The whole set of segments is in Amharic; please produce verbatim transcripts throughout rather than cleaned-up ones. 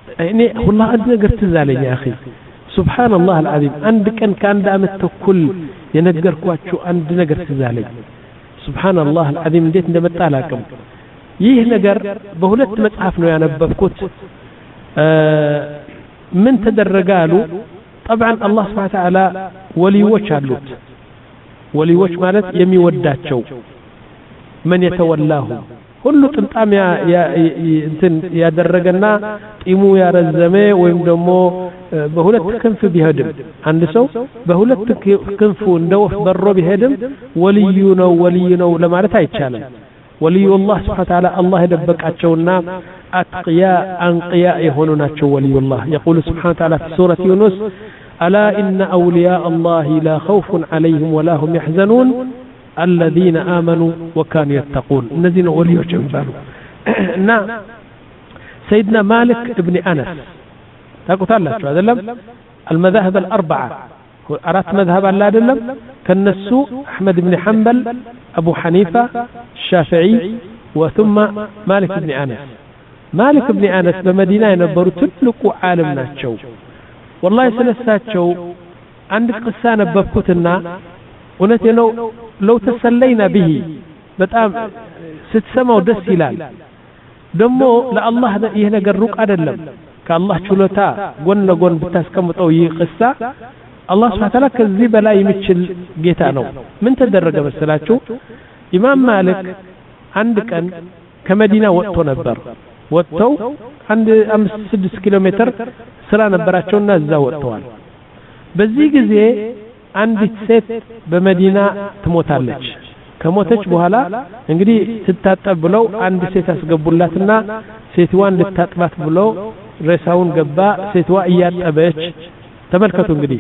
እኔ ሁላ አንድ ነገር ትዝ አለኝ አኺ ሱብሃንአላህ አልዓዚም አንድ ቀን ከአንድ አመት ተኩል የነገርኳችሁ አንድ ነገር ትዝ አለኝ ሱብሃንአላህ አልዓዚም እንዴት እንደመጣ አላውቅም ይህ ነገር በሁለት መጽሐፍ ነው ያነበብኩት ምን ተደረገ አሉ طبعا الله سبحانه وتعالى ወሊዎች አሉት ወሊዎች ማለት የሚወዳቸው من يتولاه ሁሉ ጥምጣም እንትን ያደረገና ጢሙ ያረዘመ ወይም ደግሞ በሁለት ክንፍ ቢሄድም አንድ ሰው በሁለት ክንፉ እንደወፍ በሮ ቢሄድም ወልዩ ነው ወልዩ ነው ለማለት አይቻልም ወልዩ አላህ Subhanahu Wa Ta'ala አላህ የደበቃቸውና አጥቂያ አንቂያ የሆኑ ናቸው ወልዩ አላህ يقول سبحانه وتعالى في سورة يونس ألا إن أولياء الله لا خوف عليهم ولا هم يحزنون الذين آمنوا وكانوا يتقون الذين وليوا جنبانوا نعم سيدنا مالك ابن أنس تقول الله شو هذا لم المذاهب الأربعة أرات مذهب الله دلم كالنسو أحمد بن حنبل أبو حنيفة الشافعي وثم مالك بن أنس مالك بن أنس بمدينة ينبروا تلقوا عالم ناتشو والله سلساتشو عندك قصة نببكتنا ونتي لو لو تسلينا به በጣም ስትሰማው ደስ ይላል ደሞ ለአላህ ይሄ ነገር ሩቅ አይደለም ከአላህ ችሎታ ጎን ለጎን ብታስቀምጠው ይህ ቅሳ አላህ Subhanahu Wa Ta'ala ከዚህ በላይ የሚችል ጌታ ነው ምን ተደረገ መሰላችሁ ኢማም ማሊክ አንድ ቀን ከመዲና ወጥቶ ነበር ወጥተው አንድ አምስት ስድስት ኪሎ ሜትር ስራ ነበራቸውና እዛ ወጥተዋል በዚህ ጊዜ አንዲት ሴት በመዲና ትሞታለች ከሞተች በኋላ እንግዲህ ትታጠብ ብለው አንድ ሴት አስገቡላትና ሴትዋ እንድታጥባት ብለው ሬሳውን ገባ ሴትዋ እያጠበች ተመልከቱ እንግዲህ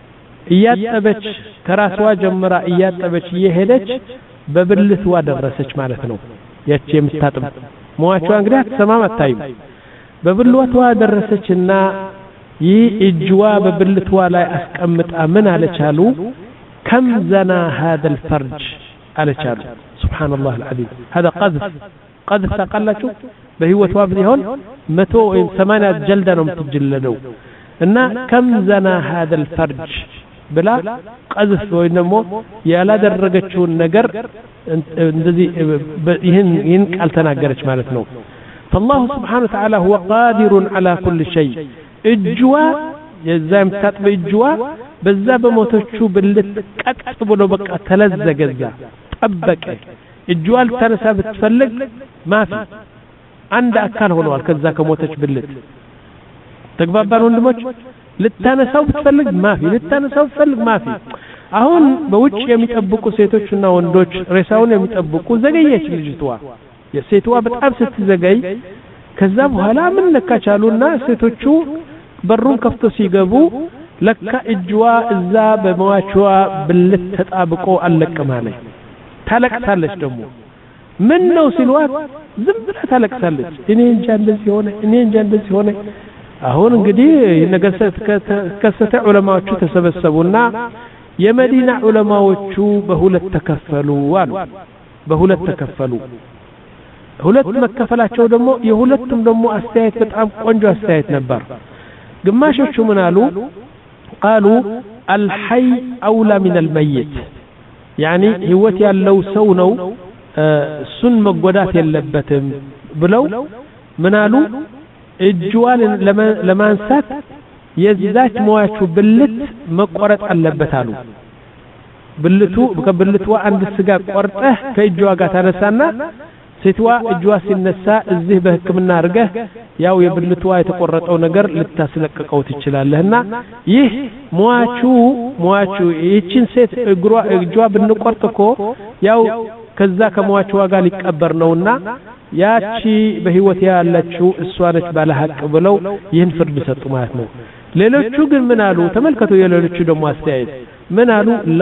እያጠበች ከራስዋ ጀምራ እያጠበች እየሄደች በብልትዋ ደረሰች ማለት ነው ያቺ የምታጥብ ሟቿ እንግዲህ አትሰማም አታይም በብልቷ ደረሰችና ይህ እጅዋ በብልትዋ ላይ አስቀምጣ ምን አለቻሉ كم زنا هذا الفرج አለቻሉ سبحان الله العظيم هذا قذف قذف تقلچو በህይወቷ ቢሆን መቶ ወይም ሰማንያ ጀልዳ ነው የምትጀለደው እና كم زنا هذا الفرج ብላ قذف ወይ ደግሞ ያላደረገችውን ነገር እንደዚህ ይህን ይህን ቃል ተናገረች ማለት ነው فالله سبحانه وتعالى هو قادر على كل شيء እጅዋ የዛም ታጥበ እጅዋ በዛ በሞተቹ ብልት ቀጥ ብሎ በቃ ተለዘገዛ ጠበቀ እጅዋ ልታነሳ ብትፈልግ ማፊ አንድ አካል ሆነዋል ከዛ ከሞተች ብልት ተግባባን ወንድሞች ልታነሳው ብትፈልግ ማፊ ልታነሳው ብትፈልግ ማፊ አሁን በውጭ የሚጠብቁ ሴቶችና ወንዶች ሬሳውን የሚጠብቁ ዘገየች ልጅቷ የሴትዋ በጣም ስትዘገይ ከዛ በኋላ ምን ለካቻሉና ሴቶቹ በሩን ከፍቶ ሲገቡ ለካ እጅዋ እዛ በመዋቿ ብልት ተጣብቆ አለቀማለች ታለቅሳለች ደግሞ ምን ነው ሲልዋት ዝም ብላ ታለቅሳለች እኔ እንጃ እንደዚህ ሆነ እኔ እንጃ እንደዚህ ሆነ አሁን እንግዲህ ነገር ከሰተ ዑለማዎቹ ተሰበሰቡና የመዲና ዑለማዎቹ በሁለት ተከፈሉ አሉ በሁለት ተከፈሉ ሁለት መከፈላቸው ደግሞ የሁለቱም ደግሞ አስተያየት በጣም ቆንጆ አስተያየት ነበር ግማሾቹ ምን አሉ قالوا الحي اولى من الميت يعني ህይወት ያለው ሰው ነው እሱን መጎዳት የለበትም ብለው ምን አሉ እጅዋን ለማንሳት የዛች ሟቹ ብልት መቆረጥ አለበት አሉ ብልቱ ከብልቷ አንድ ስጋ ቆርጠህ ከእጅዋ ጋር ታነሳና ሴትዋ እጅዋ ሲነሳ እዚህ በህክምና አርገህ ያው የብልቷ የተቆረጠው ነገር ልታስለቀቀው ትችላለህና ይህ ሟቹ ሟቹ ይህችን ሴት እግሯ እጅዋ ብንቆርጥኮ ያው ከዛ ከሟቹ ጋር ሊቀበር ነውና ያቺ በህይወት ያለችው እሷ ነች ባለሐቅ ብለው ይህን ፍርድ ሰጡ ማለት ነው ሌሎቹ ግን ምን አሉ ተመልከቱ የሌሎቹ ደግሞ አስተያየት ምን አሉ ላ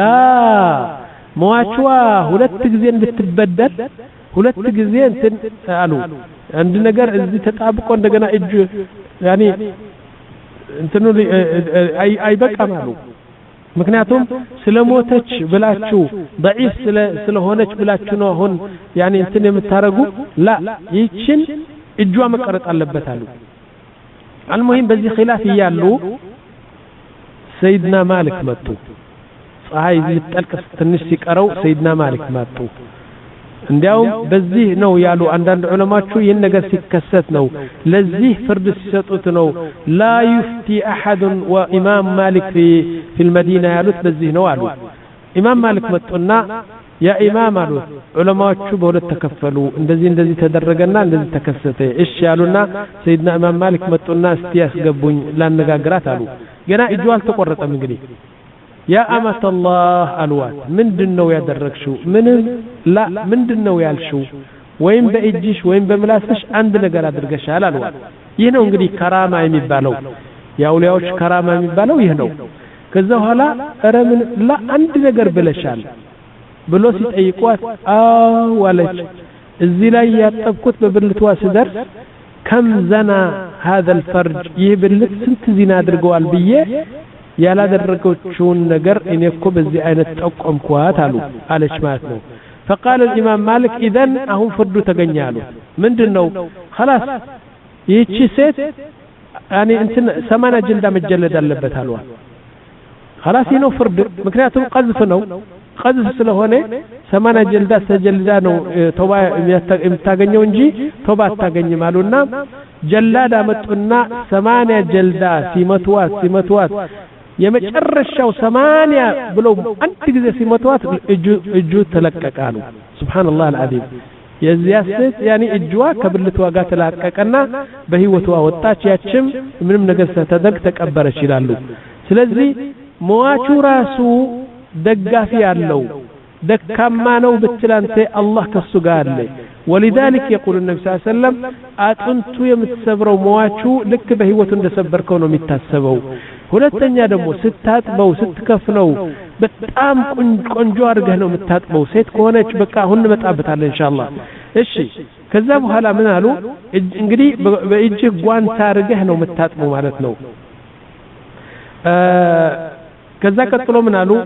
ሟቹ ሁለት ጊዜ እንድትበደል ሁለት ጊዜ እንትን አሉ አንድ ነገር እዚህ ተጣብቆ እንደገና እጅ ያኒ እንትኑ አይ አይበቃም አሉ ምክንያቱም ስለሞተች ብላችሁ ضعيف ስለሆነች ብላችሁ ነው አሁን ያኒ እንትን የምታረጉ ላ ይችን እጇ መቀረጥ አለበት አሉ المهم بزي خلاف يالو سيدنا مالك ماتو ፀሐይ ልትጠልቅ ትንሽ ሲቀረው ሰይድና ማሊክ መጡ እንዲያውም በዚህ ነው ያሉ አንዳንድ ዑለማዎቹ ይህን ነገር ሲከሰት ነው ለዚህ ፍርድ ሲሰጡት ነው ላ ይፍቲ አሐድ ወኢማም ማሊክ في في المدينه ያሉት በዚህ ነው አሉ ኢማም ማሊክ መጡና ያ ኢማም አሉ ዑለማዎቹ በሁለት ተከፈሉ እንደዚህ እንደዚህ ተደረገና እንደዚህ ተከሰተ እሺ ያሉና ሰይድና ኢማም ማሊክ መጡና እስቲ ያስገቡኝ ላነጋግራት አሉ ገና እጁ አልተቆረጠም እንግዲህ ያ አመተ አላህ አልዋት ምንድነው ያደረግሽው ምን ላ ምንድነው ያልሽው ወይም በእጅሽ ወይም በምላስሽ አንድ ነገር አድርገሻል አልዋት ይህ ነው እንግዲህ ከራማ የሚባለው ያውሊያዎች ከራማ የሚባለው ይህ ነው ከዛ በኋላ ኧረ ምን ላ አንድ ነገር ብለሻል ብሎ ሲጠይቋት አው ወለች እዚህ ላይ ያጠብኩት በብልቷ ስደርስ ከም ዘና هذا الفرج ይህ ብልት ስንት ዚና አድርገዋል ብዬ ያላደረገችውን ነገር እኔ እኮ በዚህ አይነት ጠቆምኳት አሉ አለች ማለት ነው فقال الامام مالك اذا አሁን ፍርዱ ተገኛሉ ምንድነው خلاص ይህቺ ሴት ያኒ እንትን ሰማንያ ጀልዳ መጀለድ አለበት አሉ خلاص ይሄ ነው ፍርድ ምክንያቱም ቀዝፍ ነው ቀዝፍ ስለሆነ ሰማንያ ጀልዳ ተጀልዳ ነው ተውባ የምታገኘው እንጂ ተውባ አታገኝም አሉና ጀላዳ መጡና ሰማንያ ጀልዳ ሲመቷት ሲመቷት የመጨረሻው ሰማንያ ብለው አንድ ጊዜ ሲመቷት እጁ እጁ ተለቀቀ ነው ሱብሃንአላህ አልዓዚም የዚያ ሴት ያኒ እጅዋ ከብልቷ ጋር ተላቀቀና በህይወቷ ወጣች ያችም ምንም ነገር ሳታደርግ ተቀበረች ይላሉ ስለዚህ ሟቹ ራሱ ደጋፊ ያለው ደካማ ነው ብትላንተ አላህ ከሱ ጋር አለ ولذلك يقول النبي صلى الله عليه وسلم አጥንቱ የምትሰብረው ሟቹ ልክ በህይወቱ እንደሰበርከው ነው የሚታሰበው ሁለተኛ ደግሞ ስታጥበው ስትከፍለው በጣም ቆንጆ አድርገህ ነው የምታጥበው ሴት ከሆነች በቃ አሁን እንመጣበታለን ኢንሻአላህ እሺ ከዛ በኋላ ምን አሉ እንግዲህ በእጅ ጓንት አድርገህ ነው የምታጥበው ማለት ነው ከዛ ቀጥሎ ምን አሉ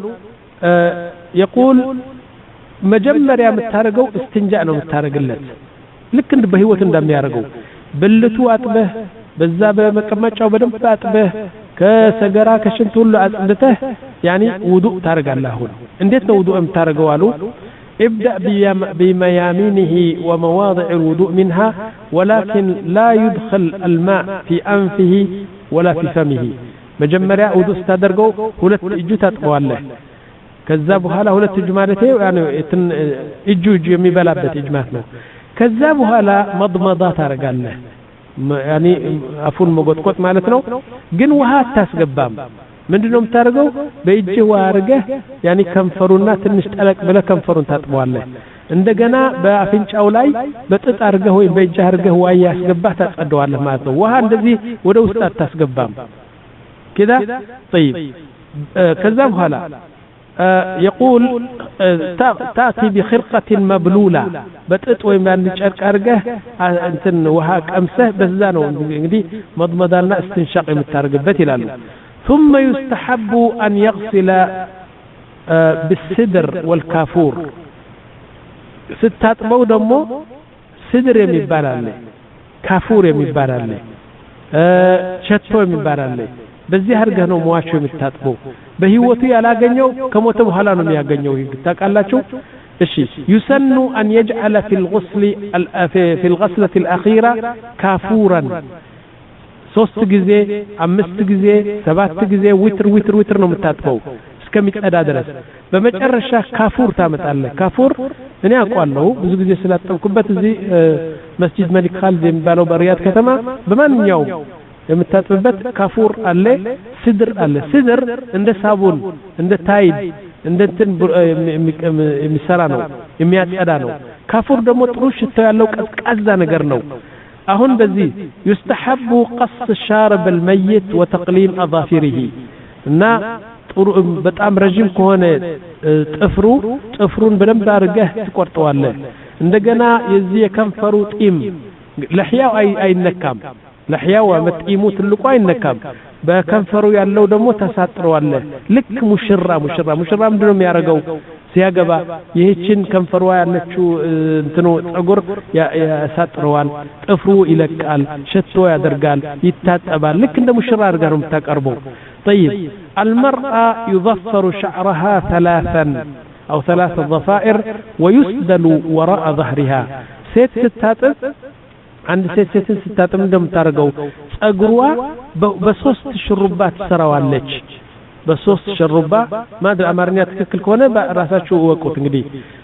يقول መጀመሪያ የምታረገው استنجاء ነው የምታረግለት ልክ እንደ በህይወት እንደሚያረገው ብልቱ አጥበህ በዛ በመቀመጫው በደንብ አጥበህ ከሰገራ ከሽንት ሁሉ አጽድተህ ያኒ ውዱእ ታረጋለህ አሁን እንዴት ነው ውዱእ የምታረገው አሉ ابدأ بميامينه ومواضع الوضوء منها ولكن لا يدخل الماء في أنفه ولا في فمه መጀመሪያ ውዱእ ስታደርገው ሁለት እጁ ታጥበዋለህ ከዛ በኋላ ሁለት እጁ ማለት ያኔ እጁ እጁ የሚበላበት እጅ ማለት ነው ከዛ በኋላ መضመض ታረጋለህ ያኔ አፉን መጎጥቆጥ ማለት ነው ግን ውሃ አታስገባም ምንድነው የምታረገው በእጅ ውሃ አርገህ ያኔ ከንፈሩና ትንሽ ጠለቅ ብለህ ከንፈሩን ታጥበዋለህ እንደገና በአፍንጫው ላይ በጥጥ አርገህ ወይ በእጅ አርገህ ውሃ ያስገባህ ታጸደዋለህ ማለት ነው ውሃ እንደዚህ ወደ ውስጥ አታስገባም كده طيب كذا بحالا يقول تأتي بخرقة مبلولة بتأت ويمان نشارك أرجه أنتن وهاك أمسه بس زانو دي مضمضنا استنشاق متارجبت لالو ثم يستحب أن يغسل بالسدر والكافور ستات بودمو سدر يمبالالي كافور يمبالالي شتو يمبالالي በዚህ አርገህ ነው ሟቹ የምታጥበው በህይወቱ ያላገኘው ከሞተ በኋላ ነው የሚያገኘው ታቃላችሁ እሺ يسن ان يجعل في الغسل في الغسله الاخيره كافورا ሶስት ጊዜ አምስት ጊዜ ሰባት ጊዜ ዊትር ዊትር ዊትር ነው የምታጥበው እስከሚጸዳ ድረስ በመጨረሻ ካፉር ታመጣለህ ካፉር እኔ አውቃለሁ ብዙ ጊዜ ስላጠብኩበት እዚህ መስጂድ መሊክ ኻልድ የሚባለው በሪያድ ከተማ በማንኛው የምታጥብበት ካፉር አለ ሲድር አለ ሲድር እንደ ሳቡን እንደ ታይድ እንደ እንትን የሚሰራ ነው የሚያጸዳ ነው ካፉር ደግሞ ጥሩ ሽታ ያለው ቀዝቃዛ ነገር ነው አሁን በዚህ يستحب قص الشارب الميت وتقليم اظافره እና ጥሩ በጣም ረጅም ከሆነ ጥፍሩ ጥፍሩን በደንብ አድርገህ ትቆርጠዋለህ እንደገና የዚህ የከንፈሩ ጢም ለህያው አይነካም ለህያው መጥይሙ ትልቁ አይነካም በከንፈሩ ያለው ደግሞ ተሳጥሯል ልክ ሙሽራ ሙሽራ ሙሽራ ምንድነው የሚያረጋው ሲያገባ ይህችን ከንፈሯ ያለችው እንትኑ ጸጉር ያሳጥረዋል ጥፍሩ ይለቃል ሽቶ ያደርጋል ይታጠባል ልክ እንደ ሙሽራ አድርጋ ነው የምታቀርበው طيب المرأة يضفر شعرها ثلاثا أو ثلاث ضفائر ويسدل وراء ظهرها ست ستاتب عند ست ست ستاتب እንደም ታረጋው ጸጉሯ በሶስት ሽሩባት ትሰራዋለች በሶስት ሽሩባ ማድረ አማርኛ ትክክል ከሆነ በራሳችሁ ወቁት እንግዲህ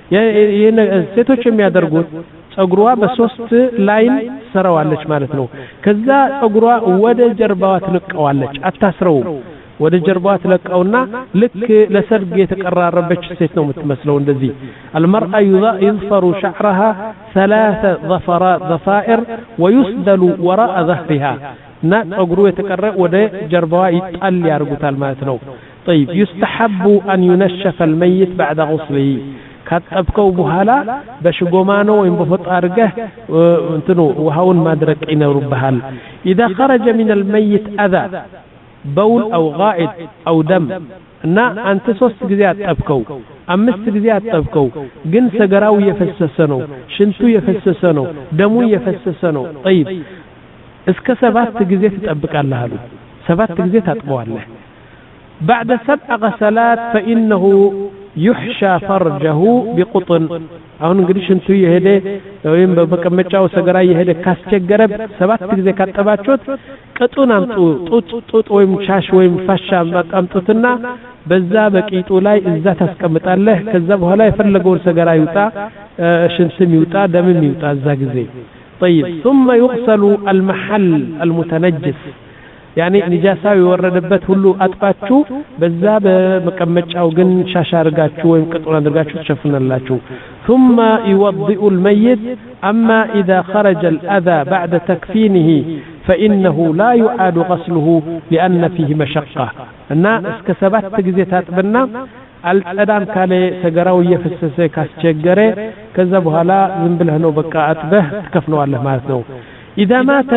ሴቶች የሚያደርጉት ጸጉሯ በሶስት ላይን ትሰራዋለች ማለት ነው ከዛ ጸጉሯ ወደ ጀርባዋ ትለቀዋለች አታስረው ወደ ጀርባዋ ትለቀውና ልክ ለሰርግ የተቀራረበች ሴት ነው የምትመስለው እንደዚህ المرأة يظفر شعرها ثلاث ضفرات ضفائر ويسدل وراء ظهرها نا ጸጉሩ የተቀረ ወደ ጀርባዋ ይጣል ያርጉታል ማለት ነው طيب يستحب أن ينشف الميت بعد غسله ካጠብከው በኋላ በሽጎማኖ ወይም በፎጣ አድርገህ እንትኑ ውሃውን ማድረቅ ይኖርብሃል اذا خرج من الميت اذى بول او غائط او دم እና አንተ ሶስት ጊዜ አጠብከው አምስት ጊዜ አጠብከው ግን ሰገራው የፈሰሰ ነው ሽንቱ የፈሰሰ ነው ደሙ የፈሰሰ ነው طيب እስከ ሰባት ጊዜ ትጠብቃለህ አሉ ሰባት ጊዜ ታጥበዋለህ بعد سبع غسلات فإنه يحشى فرجه بقطن አሁን እንግዲህ ሽንቱ የሄደ ወይም በመቀመጫው ሰገራ የሄደ ካስቸገረ ሰባት ጊዜ ካጠባችሁት ቅጡን አምጡ ጡጥ ጡጥ ወይም ሻሽ ወይም ፋሻ አምጡትና በዛ በቂጡ ላይ እዛ ታስቀምጣለህ ከዛ በኋላ የፈለገውን ሰገራ ይውጣ ሽንትም ይውጣ ደምም ይውጣ እዛ ጊዜ طيب ثم يغسل المحل المتنجس يعني نجاسة يوردበት ሁሉ አጥፋችሁ በዛ በመቀመጫው ግን ሻሻ አርጋችሁ ወይም ቅጡን አድርጋችሁ ተሸፍነላችሁ ثم يوضئ الميت أما إذا خرج الأذى بعد تكفينه فإنه لا يعاد غسله لأن فيه مشقة እና እስከ ሰባት ጊዜ ታጥብና አልጠዳም ካለ ሰገራው እየፈሰሰ ካስቸገረ ከዛ በኋላ ዝም ብለህ ነው በቃ አጥበህ ትከፍነዋለህ ማለት ነው إذا مات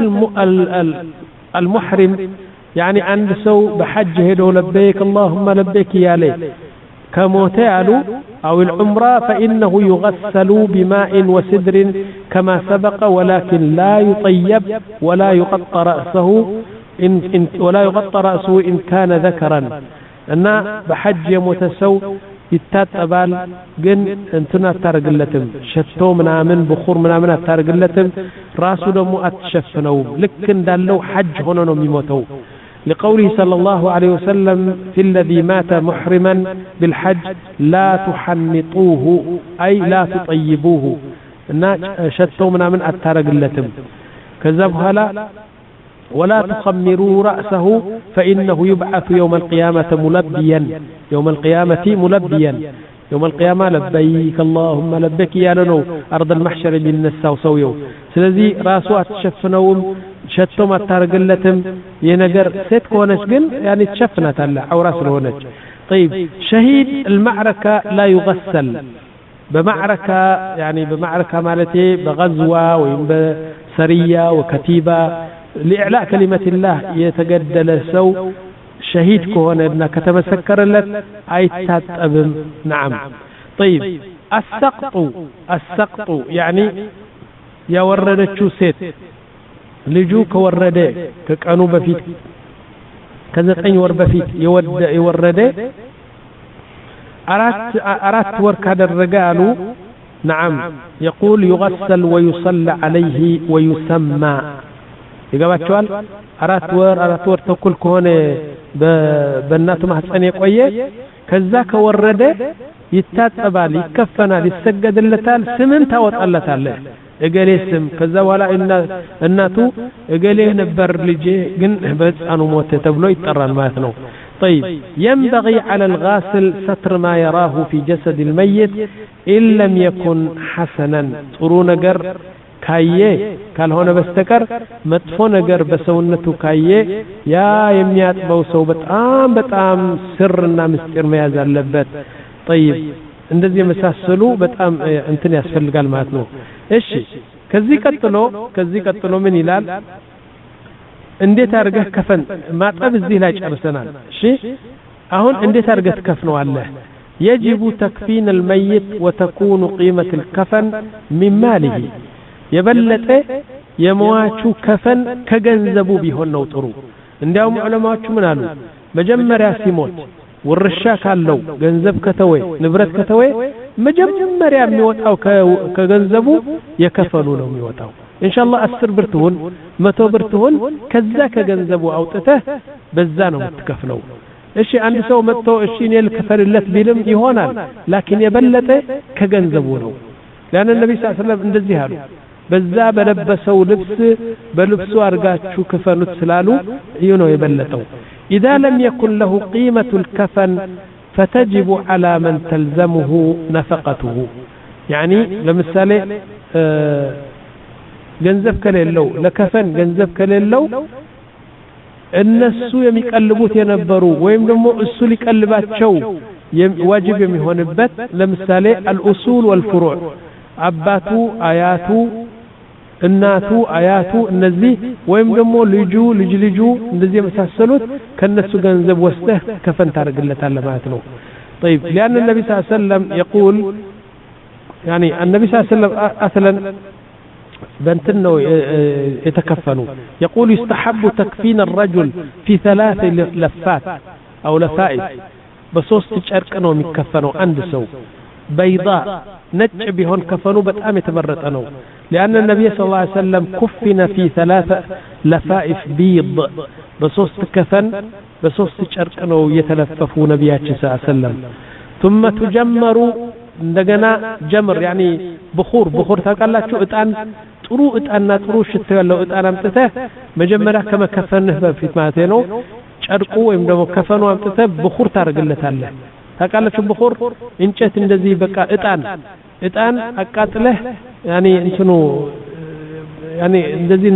المحرم يعني عند سو بحج هدو لبيك اللهم لبيك يا لي كموت يالو أو العمرة فإنه يغسل بماء وسدر كما سبق ولكن لا يطيب ولا يغطى رأسه إن إن ولا يغطى رأسه إن كان ذكرا أن بحج يموت سو يتاتبال جن انتنا تارجلتم شتو منامن بخور منامن تارجلتم راسه دمو اتشفنو لكن دالو حج هنا نو ميموتو لقوله صلى الله عليه وسلم في الذي مات محرما بالحج لا تحنطوه أي لا تطيبوه إن شتو منامن تارجلتم كذب هلا ولا تخمروا رأسه فإنه يبعث يوم القيامة ملبيا يوم القيامة ملبيا يوم القيامة لبيك اللهم لبيك يا لنو أرض المحشر بالنساء وسويو سلذي راسوا تشفنوم شتوم التارقلتم ينقر ست كونش قل يعني تشفنت الله أو راس لونج طيب شهيد المعركة لا يغسل بمعركة يعني بمعركة مالتي بغزوة وبسرية وكتيبة لإعلاء كلمة الله يتجدل سو شهيد كهون ابن كتمسكر لك أي تتأبم نعم طيب السقط السقط يعني يورد الشوسيت لجوك ورد كأنو بفيت كذا قين ور بفيت يود يورد أرات أرات ورك هذا الرجال نعم يقول يغسل ويصلى عليه ويسمى ይገባቸዋል አራት ወር አራት ወር ተኩል ከሆነ በእናቱ ማህፀን የቆየ ከዛ ከወረደ ይታጠባል ይከፈናል ይሰገድለታል ስምን ታወጣለታል እገሌ ስም ከዛ በኋላ እናቱ እገሌ ነበር ልጄ ግን በህፃኑ ሞተ ተብሎ ይጠራል ማለት ነው طيب ينبغي على الغاسل ستر ما يراه في جسد الميت إن لم يكن حسنا ጥሩ ነገር ካየ ካልሆነ በስተቀር መጥፎ ነገር በሰውነቱ ካየ ያ የሚያጥበው ሰው በጣም በጣም ስርና ምስጢር መያዝ አለበት طيب እንደዚህ መሳሰሉ በጣም እንትን ያስፈልጋል ማለት ነው እሺ ከዚህ ቀጥሎ ከዚህ ቀጥሎ ምን ይላል እንዴት አርገህ ከፈን ማጠብ እዚህ ላይ ጨርሰናል እሺ አሁን እንዴት አርገህ ትከፍነዋለህ يجب تكفين الميت وتكون قيمة الكفن من ماله يبلت يمواتو كفن كجنزبو بيهن وطرو عندهم علماء من قالوا مجمّر سيموت والرشا كالو جنزب كتوي نبرت كتوي مجمّر يموتاو كجنزبو يكفنونه يموتاو إن شاء الله أسر برتهن متو برتهن كذا كجنزبو أوطته بزانو متكفنو إيش عند سو متو إيش نيل كفر اللت بيلم يهونال لكن يبلته كجنزبونه لأن النبي صلى الله عليه وسلم እንደዚህ አሉ በዛ በለበሰው ልብስ በልብሱ አርጋችሁ ከፈኑት ስላሉ ይሄ ነው የበለጠው إذا لم يكن له قيمة الكفن فتجب على من تلزمه نفقته يعني لمثال ገንዘብ ከሌለው ለከፈን ገንዘብ ከሌለው እነሱ የሚቀልቡት የነበሩ ወይም ደግሞ እሱ ሊቀልባቸው ዋጅብ የሚሆንበት ለምሳሌ الأصول والفروع አባቱ አያቱ እናቱ አያቱ እነዚህ ወይም ደግሞ ልጁ ልጅ ልጁ እንደዚህ የመሳሰሉት ከነሱ ገንዘብ ወስደህ ከፈን ታርግለታለህ ማለት ነው طيب لأن النبي صلى الله عليه وسلم يقول يعني النبي صلى الله عليه وسلم أصلا بنتنو يتكفنوا يقول يستحب تكفين الرجل في ثلاث لفات أو لفائف بصوص تشارك أنهم يكفنوا عند سو بيضاء نج بهن كفنوا بتأم يتمرتنوا لأن النبي صلى الله عليه وسلم كفن في ثلاث لفائف بيض بصوص كفن بصوص تشارك أنهم يتلففوا نبيات صلى الله عليه وسلم ثم تجمروا እንደገና ጀምር يعني بخور بخور ታውቃላችሁ እጣን ጥሩ እጣንና ጥሩ ሽታ ያለው እጣን አምጥተህ መጀመሪያ ከመከፈንህ በፊት ማለት ነው ጨርቁ ወይም ደግሞ ከፈኑ አምጥተህ بخور ታርግለታለህ ታውቃላችሁ بخور እንጨት እንደዚህ በቃ እጣን እጣን አቃጥለህ يعني እንትኑ يعني እንደዚህ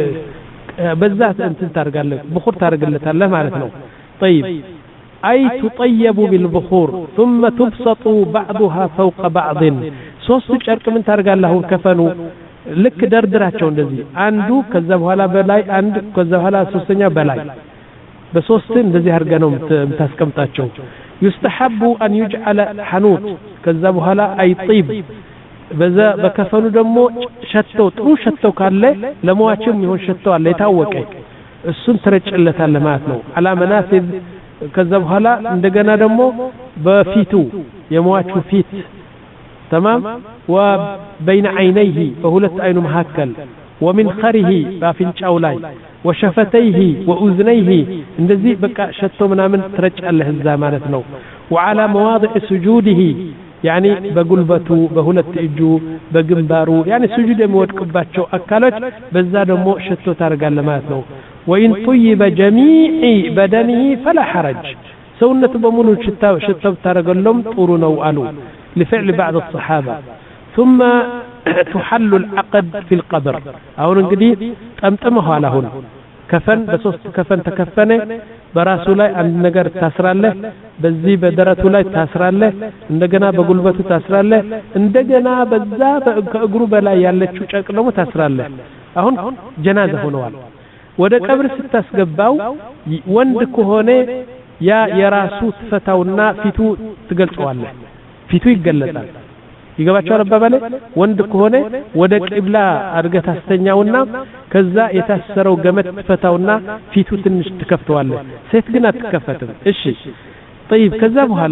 በዛት እንትን ታርጋለህ بخور ታርግለታለህ ማለት ነው طيب أي تطيب بالبخور ثم تبسط بعضها فوق بعض ሶስት ጨርቅ ምን ታርጋለህ ከፈኑ ልክ ደርድራቸው እንደዚህ አንዱ ከዛ በኋላ በላይ አንድ ከዛ በኋላ ሶስተኛ በላይ በሶስት እንደዚህ አርገ ነው የምታስቀምጣቸው يستحب أن يجعل حنوط ከዛ በኋላ أي طيب በዛ በከፈኑ ደግሞ ሸተው ጥሩ ሸተው ካለ ለሟችም ይሆን ሸተው አለ የታወቀ እሱን ትረጭለታለህ ማለት ነው على منافذ ከዛ በኋላ እንደገና ደግሞ በፊቱ የሟቹ ፊት تمام وبين عينيه فهلت عينه مهكل ومن خره بافنጫው ላይ وشفتيه واذنيه እንደዚህ በቃ ሸቶ ምናምን ትረጫለህ እዛ ማለት ነው وعلى مواضع سجوده يعني በጉልበቱ በሁለት እጁ በግንባሩ يعني سجود የሚወድቅባቸው አካሎች በዛ ደግሞ ሸቶ ታርጋለህ ማለት ነው وإن طيب جميع بدنه فلا حرج سونة بمونو شتاو شتاو تارغلهم طورنو ألو لفعل بعض الصحابة ثم تحل العقد في القبر أو نقدي تمتمه على هون كفن بسوست كفن تكفنه براسو لاي عند نجار تاسر له بزي بدرته لاي تاسر له عندنا بقلبته تاسر له عندنا بزا بقرب لا يالله شاك لو تاسر له أهون جنازة هونوال ወደ ቀብር ስታስገባው ወንድ ከሆነ ያ የራሱ ተፈታውና ፊቱ ትገልጸዋለህ ፊቱ ይገለጣል ይገባቻው አባባለ ወንድ ከሆነ ወደ ቂብላ አድርገህ ታስተኛውና ከዛ የታሰረው ገመድ ተፈታውና ፊቱ ትንሽ ትከፍተዋለህ ሴት ግን አትከፈትም እሺ طيب ከዛ በኋላ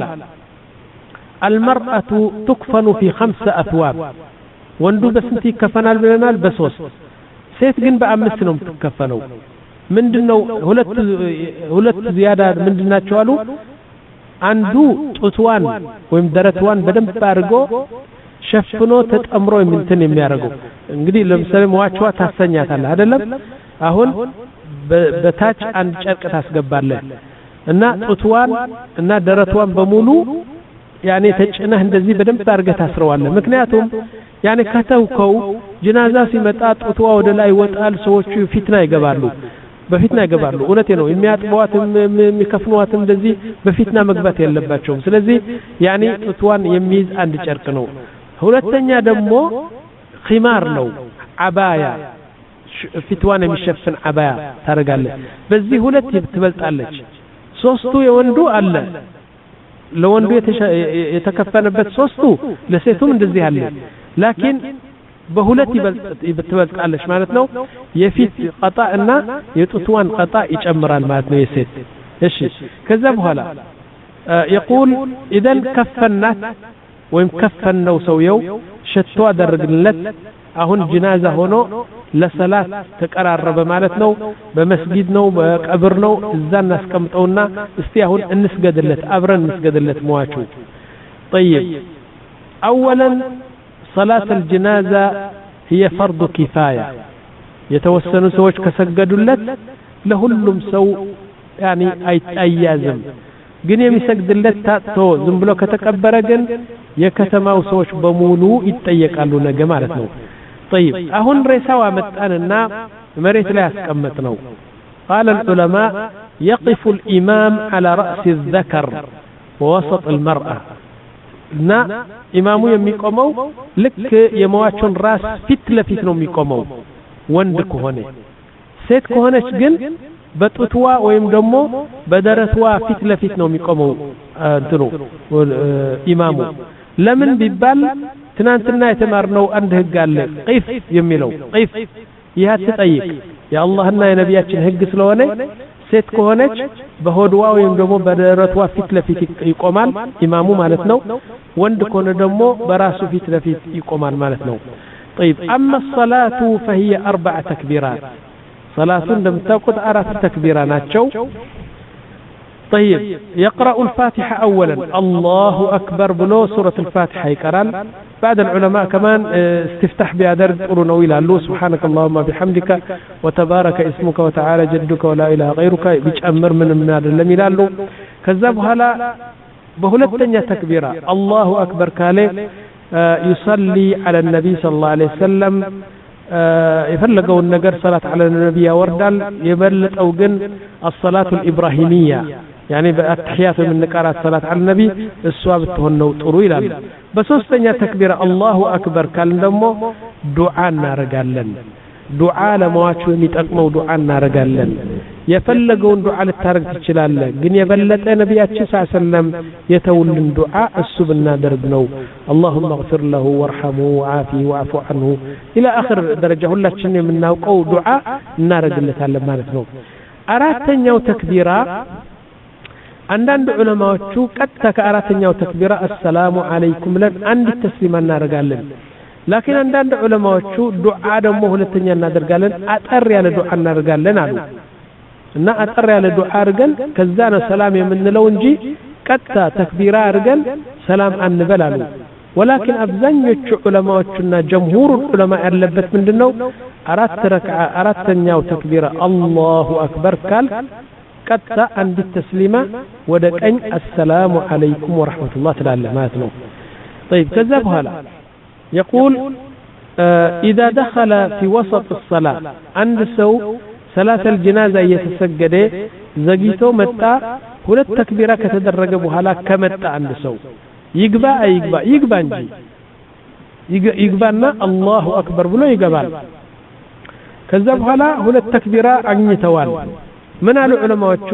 المرأة تكفن في خمسة أثواب ወንዱ በስንት ይከፈናል ብለናል በሶስት ሴት ግን በአምስት ነው የምትከፈነው ምንድነው ሁለት ሁለት ዝያዳ ምንድናቸው አሉ አንዱ ጡትዋን ወይም ደረትዋን በደንብ አድርጎ ሸፍኖ ተጠምሮ እንትን የሚያደርገው እንግዲህ ለምሳሌ ሟቿ ታሰኛታለህ አይደለም አሁን በታች አንድ ጨርቅ ታስገባለህ እና ጡትዋን እና ደረትዋን በሙሉ ያኔ ተጭነህ እንደዚህ በደንብ አድርገህ ታስረዋለህ ምክንያቱም ያኔ ከተውከው ጀናዛ ሲመጣ ጡትዋ ወደ ላይ ወጣል ሰዎቹ ፊትና ይገባሉ በፊትና ይገባሉ እውነቴ ነው የሚያጥቧትም የሚከፍኗትም እንደዚህ በፊትና መግባት ያለባቸው ስለዚህ ያኔ ጡትዋን የሚይዝ አንድ ጨርቅ ነው ሁለተኛ ደግሞ ኺማር ነው አባያ ፊትዋን የሚሸፍን አባያ ታረጋለህ በዚህ ሁለት ትበልጣለች ሶስቱ የወንዱ አለ ለወንዱ የተከፈነበት ሶስቱ ለሴቱም እንደዚህ አለ ላኪን በሁለት ይበልጣለች ማለት ነው የፊት ቀጣ እና የጡትዋን ቀጣ ይጨምራል ማለት ነው የሴት እሺ ከዛ በኋላ يقول اذا كفنات ወይም ከፈነው ሰውየው ሸቶ አደረግለት አሁን ጅናዛ ሆኖ ለሰላት ተቀራረበ ማለት ነው በመስጊድ ነው በቀብር ነው እዛ እናስቀምጠውና እስቲ አሁን እንስገድለት አብረን እንስገድለት ሟቹ طيب اولا صلاه الجنازه هي فرض كفايه የተወሰኑ ሰዎች ከሰገዱለት ለሁሉም ሰው يعني አይያዝም ግን የሚሰግድለት ታጥቶ ዝም ብሎ ከተቀበረ ግን የከተማው ሰዎች በሙሉ ይጠየቃሉ ነገ ማለት ነው طيب አሁን ሬሳው አመጣንና መሬት ላይ አስቀመጥነው قال العلماء يقف الامام على راس الذكر ووسط المراه እና ኢማሙ የሚቆመው ልክ የሟቹን ራስ ፊት ለፊት ነው የሚቆመው ወንድ ከሆነ ሴት ከሆነች ግን በጡትዋ ወይም ደግሞ በደረትዋ ፊት ለፊት ነው የሚቆመው እንትኑ ኢማሙ ለምን ቢባል ትናንትና የተማርነው አንድ ህግ አለ ቂፍ የሚለው ቂፍ ይህ ተጠይቅ የአላህና የነቢያችን ህግ ስለሆነ ሴት ከሆነች በሆድዋ ወይም ደግሞ በደረትዋ ፊት ለፊት ይቆማል ኢማሙ ማለት ነው ወንድ ከሆነ ደግሞ በራሱ ፊት ለፊት ይቆማል ማለት ነው طيب اما الصلاه فهي اربع تكبيرات صلاه እንደምታውቁት አራት ተክቢራ ናቸው طيب يقرأ الفاتحة أولا الله أكبر بلو سورة الفاتحة يقرأ بعد العلماء كمان استفتح بأدر قرنوا إلى الله سبحانك اللهم بحمدك وتبارك اسمك وتعالى جدك ولا إله غيرك بيجأمر من من هذا اللي ميلالو كذبها لا بهلتنيا تكبيرا الله أكبر كالي يصلي على النبي صلى الله عليه وسلم يفلقوا النجر صلاة على النبي وردال يبلت أوجن الصلاة الإبراهيمية يعني بالتحيات من نقرات صلاة على النبي السواب تهنو طروي لهم بس وستنيا تكبير الله أكبر كان دمو دعاء نارجالن دعاء لمواتشو يتقموا دعاء نارجالن يفلقون دعاء للتارك تشلال جن يبلت نبيات صلى الله عليه وسلم يتولن دعاء السبنا دربنو اللهم اغفر له وارحمه وعافيه وعفو عنه إلى آخر درجة هلا تشني منه قو دعاء نارجل تعلم مالتنا أراتنيا تكبيرا عندنا علماء شو كتك أراتنيا تكبيرا السلام عليكم لن عند التسليم نارجالن لكن عندنا علماء شو دعاء دمه لتنيا نارجالن أتر على دعاء نارجالن علو እና አጠር ያለ ዱዓ አርገን ከዛ ነው ሰላም የምንለው እንጂ ቀጥታ ተክቢራ አርገን ሰላም አንበላሉ ولكن አብዛኞቹ ዑለማዎችና ጀምሁሩ ዑለማ ያለበት ምንድነው አራት ረክዓ አራተኛው ተክቢራ አላሁ አክበር ካል ቀጥታ አንድ ተስሊማ ወደ ቀኝ አሰላሙ አለይኩም ወራህመቱላህ ትላለህ ማለት ነው طيب ከዛ በኋላ يقول اذا دخل في وسط الصلاه عند سو صلاة الجنازة يتسجد زغيتو متى ሁለት ተክቢራ ከተደረገ በኋላ ከመጣ አንድ ሰው ይግባ አይግባ ይግባ እንጂ ይግባና አላሁ አክበር ብሎ ይገባል ከዛ በኋላ ሁለት ተክቢራ አግኝተዋል ምን አሉ ዑለማዎቹ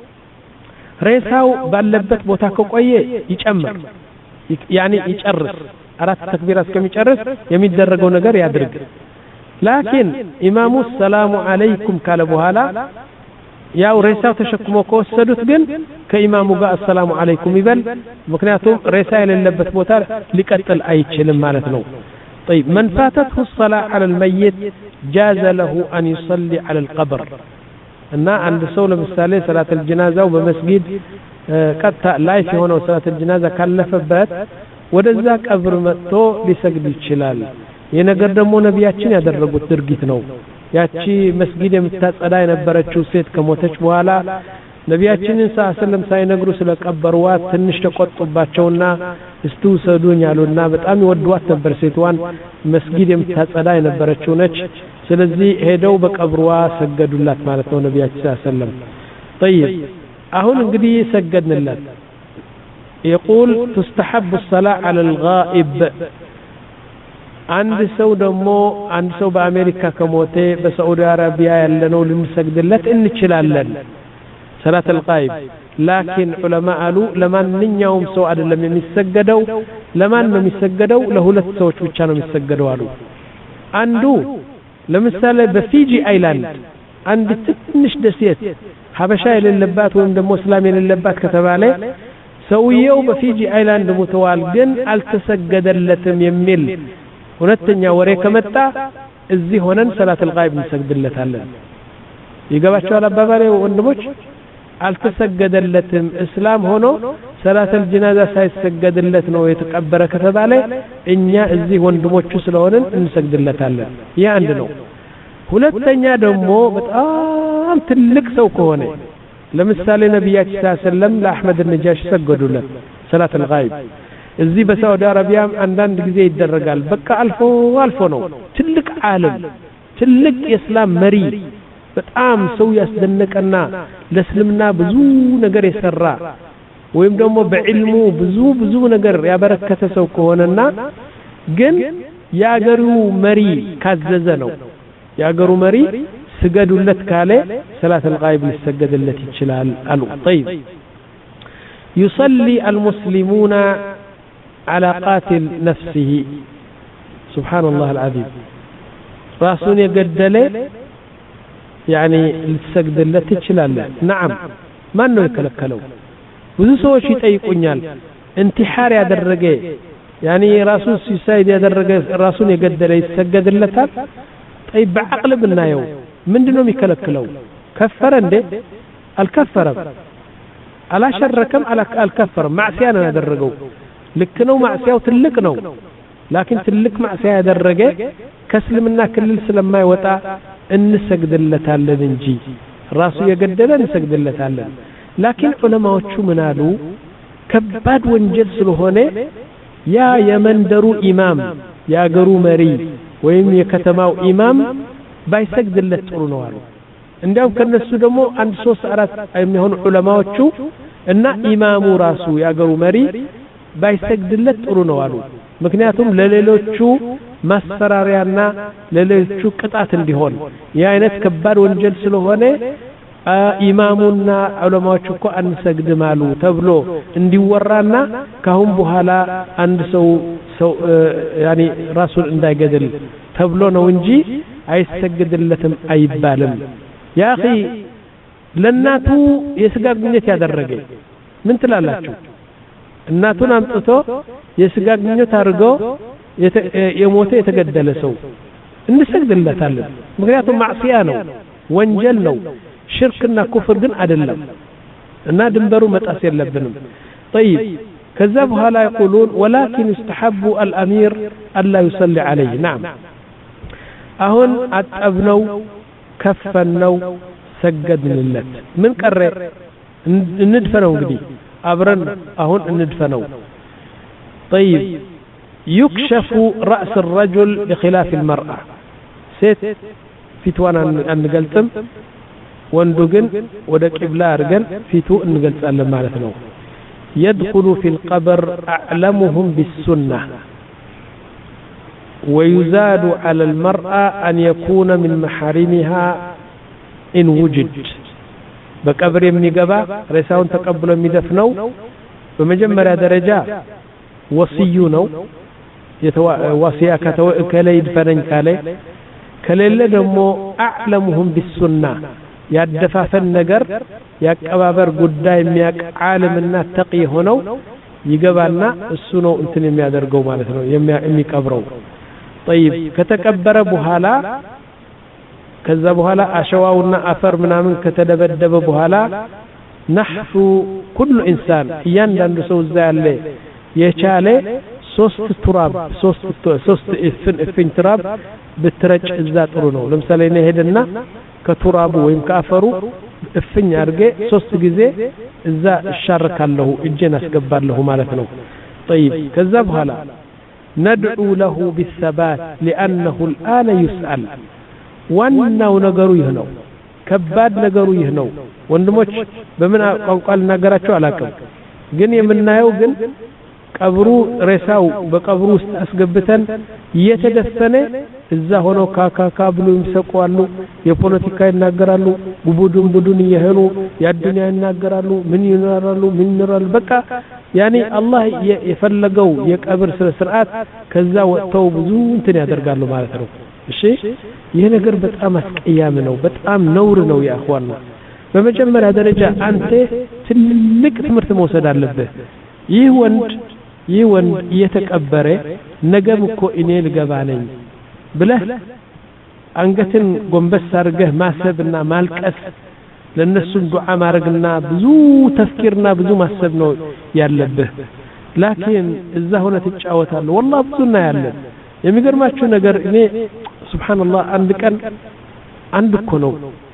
ሬሳው ባለበት ቦታ ከቆየ ይጨምር ያኒ ይጨርስ አራት ተክቢራ እስከሚጨርስ የሚደረገው ነገር ያድርግ لكن إمام السلام عليكم قال بوهلا يا رسالة تشكمو كوسدوت جن كإمام قال السلام عليكم يبل مكنياتهم رسالة اللبت موتار لقتل أي شيء مالتنا طيب من فاتته الصلاة على الميت جاز له أن يصلي على القبر أن عند سولة بالسالة صلاة الجنازة وبمسجد قد لايف هنا صلاة الجنازة كلف بات ودزاك قبر متو لسجد الشلال የነገር ደግሞ ነብያችን ያደረጉት ድርጊት ነው ያቺ መስጊድ የምታጸዳ የነበረችው ሴት ከሞተች በኋላ ነብያችን ሰለላሁ ሳይነግሩ ስለቀበሩዋት ትንሽ ተቆጥባቸውና እስቱ ሰዱኝ አሉና በጣም ይወዷት ነበር ሴቷን መስጊድ የምታጸዳ የነበረችው ነች ስለዚህ ሄደው በቀብሩዋ ሰገዱላት ማለት ነው ነብያችን ሰለላሁ طيب አሁን እንግዲህ ሰገድንላት يقول تستحب الصلاة على الغائب አንድ ሰው ደግሞ አንድ ሰው በአሜሪካ ከሞተ በሳዑዲ አረቢያ ያለነው ልንሰግድለት እንችላለን ሰላት الغائب لكن علماء قالوا لمن يوم سو አይደለም የሚሰገደው ለማን ነው የሚሰገደው ለሁለት ሰዎች ብቻ ነው የሚሰገደው አሉ አንዱ ለምሳሌ በፊጂ አይላንድ አንድ ትንሽ ደሴት ሀበሻ የሌለባት ወይም ደግሞ እስላም የሌለባት ከተባለ ሰውየው በፊጂ አይላንድ ሞተዋል ግን አልተሰገደለትም የሚል ሁለተኛ ወሬ ከመጣ እዚህ ሆነን ሰላተል ጋይብ እንሰግድለታለን ይገባቸዋል አባባሌ ወንድሞች አልተሰገደለትም እስላም ሆኖ ሰላተል ጀናዛ ሳይሰገድለት ነው የተቀበረ ከተባለ እኛ እዚህ ወንድሞቹ ስለሆነን እንሰግድለታለን ያ አንድ ነው ሁለተኛ ደግሞ በጣም ትልቅ ሰው ከሆነ ለምሳሌ ነብያችን ሰለላሁ ዐለይሂ ወሰለም ለአህመድ ነጃሽ ሰገዱለት ሰላተል ጋይብ እዚህ በሳውዲ አረቢያ አንዳንድ ጊዜ ይደረጋል በቃ አልፎ አልፎ ነው ትልቅ ዓለም ትልቅ የእስላም መሪ በጣም ሰው ያስደነቀና ለእስልምና ብዙ ነገር የሰራ ወይም ደግሞ በዕልሙ ብዙ ብዙ ነገር ያበረከተ ሰው ከሆነና ግን ያገሩ መሪ ካዘዘ ነው ያገሩ መሪ ስገዱለት ካለ ሰላተል ጋይብ ሊሰገድለት ይችላል አሉ طيب يصلي المسلمون على قاتل نفسه سبحان الله العظيم راسون يقدله يعني لتسجدለት ይችላል نعم ማን ነው የከለከለው ብዙ ሰዎች ይጠይቁኛል እንቲሐር ያደረገ يعني ራሱን ሲሳይድ ያደረገ ራሱን የገደለ ይሰገድለታል طيب بعقل ብናየው ምንድነው የሚከለክለው ከፈረ እንዴ አልከፈረም አላሸረከም አልከፈረም ማዕሲያ ነው ያደረገው ልክ ነው ማዕሲያው ትልቅ ነው لكن ትልቅ ማዕሲያ ያደረገ ከእስልምና ክልል ስለማይወጣ እንሰግድለታለን እንጂ ራሱ የገደለ እንሰግድለታለን لكن ዑለማዎቹ ምን አሉ ከባድ ወንጀል ስለሆነ ያ የመንደሩ ኢማም ያገሩ መሪ ወይም የከተማው ኢማም ባይሰግድለት ጥሩ ነው አሉ እንዲያው ከነሱ ደግሞ አንድ ሶስት አራት የሚሆኑ ዑለማዎቹ እና ኢማሙ ራሱ ያገሩ መሪ ባይሰግድለት ጥሩ ነው አሉ ምክንያቱም ለሌሎቹ ማስፈራሪያና ለሌሎቹ ቅጣት እንዲሆን ያ አይነት ከባድ ወንጀል ስለሆነ ኢማሙና ዑለማዎቹ እኮ አንሰግድም አሉ ተብሎ እንዲወራና ካሁን በኋላ አንድ ሰው ሰው ያኒ ራሱን እንዳይገድል ተብሎ ነው እንጂ አይሰግድለትም አይባልም ያ اخي ለናቱ የስጋ ግንኙነት ያደረገ ምን ትላላችሁ እናቱን አምጥቶ የስጋ ግንኙነት አድርጎ የሞተ የተገደለ ሰው እንሰግድለታለን ምክንያቱም ማዕሲያ ነው ወንጀል ነው ሽርክና ኩፍር ግን አይደለም እና ድንበሩ መጣስ የለብንም طيب كذا بهلا يقولون ولكن يستحب الامير الا يصلي عليه نعم አሁን አጠብነው ከፈነው ሰገድንለት ምን ቀረ እንድፈነው እንግዲህ አብረን አሁን እንድፈነው طيب يكشف راس الرجل بخلاف المراه ሴት ፊትዋን አንገልጽም ወንዱ ግን ወደ ቂብላ አርገን ፊቱ እንገልጻለን ማለት ነው يدخل في القبر اعلمهم بالسنه ويزاد على المرأة أن يكون من محارمها إن وجد بقبر يمني قبا رساون تقبل مدفنو بمجمّر درجة وصيونو وصيا كلا يدفنن كالي كلا دمو أعلمهم بالسنة يدفافن نجر يقبابر قداي مياك عالمنا تقي هنو يقبالنا السنو انتن يميادرقو مالتنو يميقبرو طيب كتكبر بهالا كذا بهالا أشواونا أثر منامن كتدبدب بهالا نحفو كل إنسان يان داندو سوزالي يشالي سوست تراب سوست سوست إفن إفن تراب بترج الزات رونو لمثالي نهدنا كتراب ويم كافرو إفن يارجي سوست جزء إذا الشرك له الجنس قبر له مالتنا طيب كذا بهالا ندعو له بالثبات لأنه الآن يسأل وأنه نقروا يهنو كباد نقروا يهنو وأنموش بمن قال نقرأتوا علاكم قن يمنايو قن ቀብሩ ሬሳው በቀብሩ ውስጥ አስገብተን እየተደፈነ እዛ ሆኖ ካካካ ብሎ ይሰቀዋሉ የፖለቲካ ይናገራሉ ጉቡዱን ቡዱን ይሄኑ ያዱንያ ይናገራሉ ምን ይናራሉ ምን ይናራሉ በቃ ያኒ አላህ የፈለገው የቀብር ስርዓት ከዛ ወጥተው ብዙ እንትን ያደርጋሉ ማለት ነው እሺ ይሄ ነገር በጣም አስቀያሚ ነው በጣም ነውር ነው ያ አخواننا በመጀመሪያ ደረጃ አንተ ትልቅ ትምህርት መውሰድ አለብህ ይህ ወንድ ይህ ወንድ እየተቀበረ ነገም እኮ እኔ ልገባ ነኝ ብለህ አንገትን ጎንበስ አድርገህ ማሰብና ማልቀስ ለነሱ ዱዓ ማድረግና ብዙ ተፍኪርና ብዙ ማሰብ ነው ያለብህ ላኪን እዛ ሆነ ተጫወታለህ والله ብዙና ያለ የሚገርማችሁ ነገር እኔ ሱብሃንአላህ አንድ ቀን አንድ እኮ ነው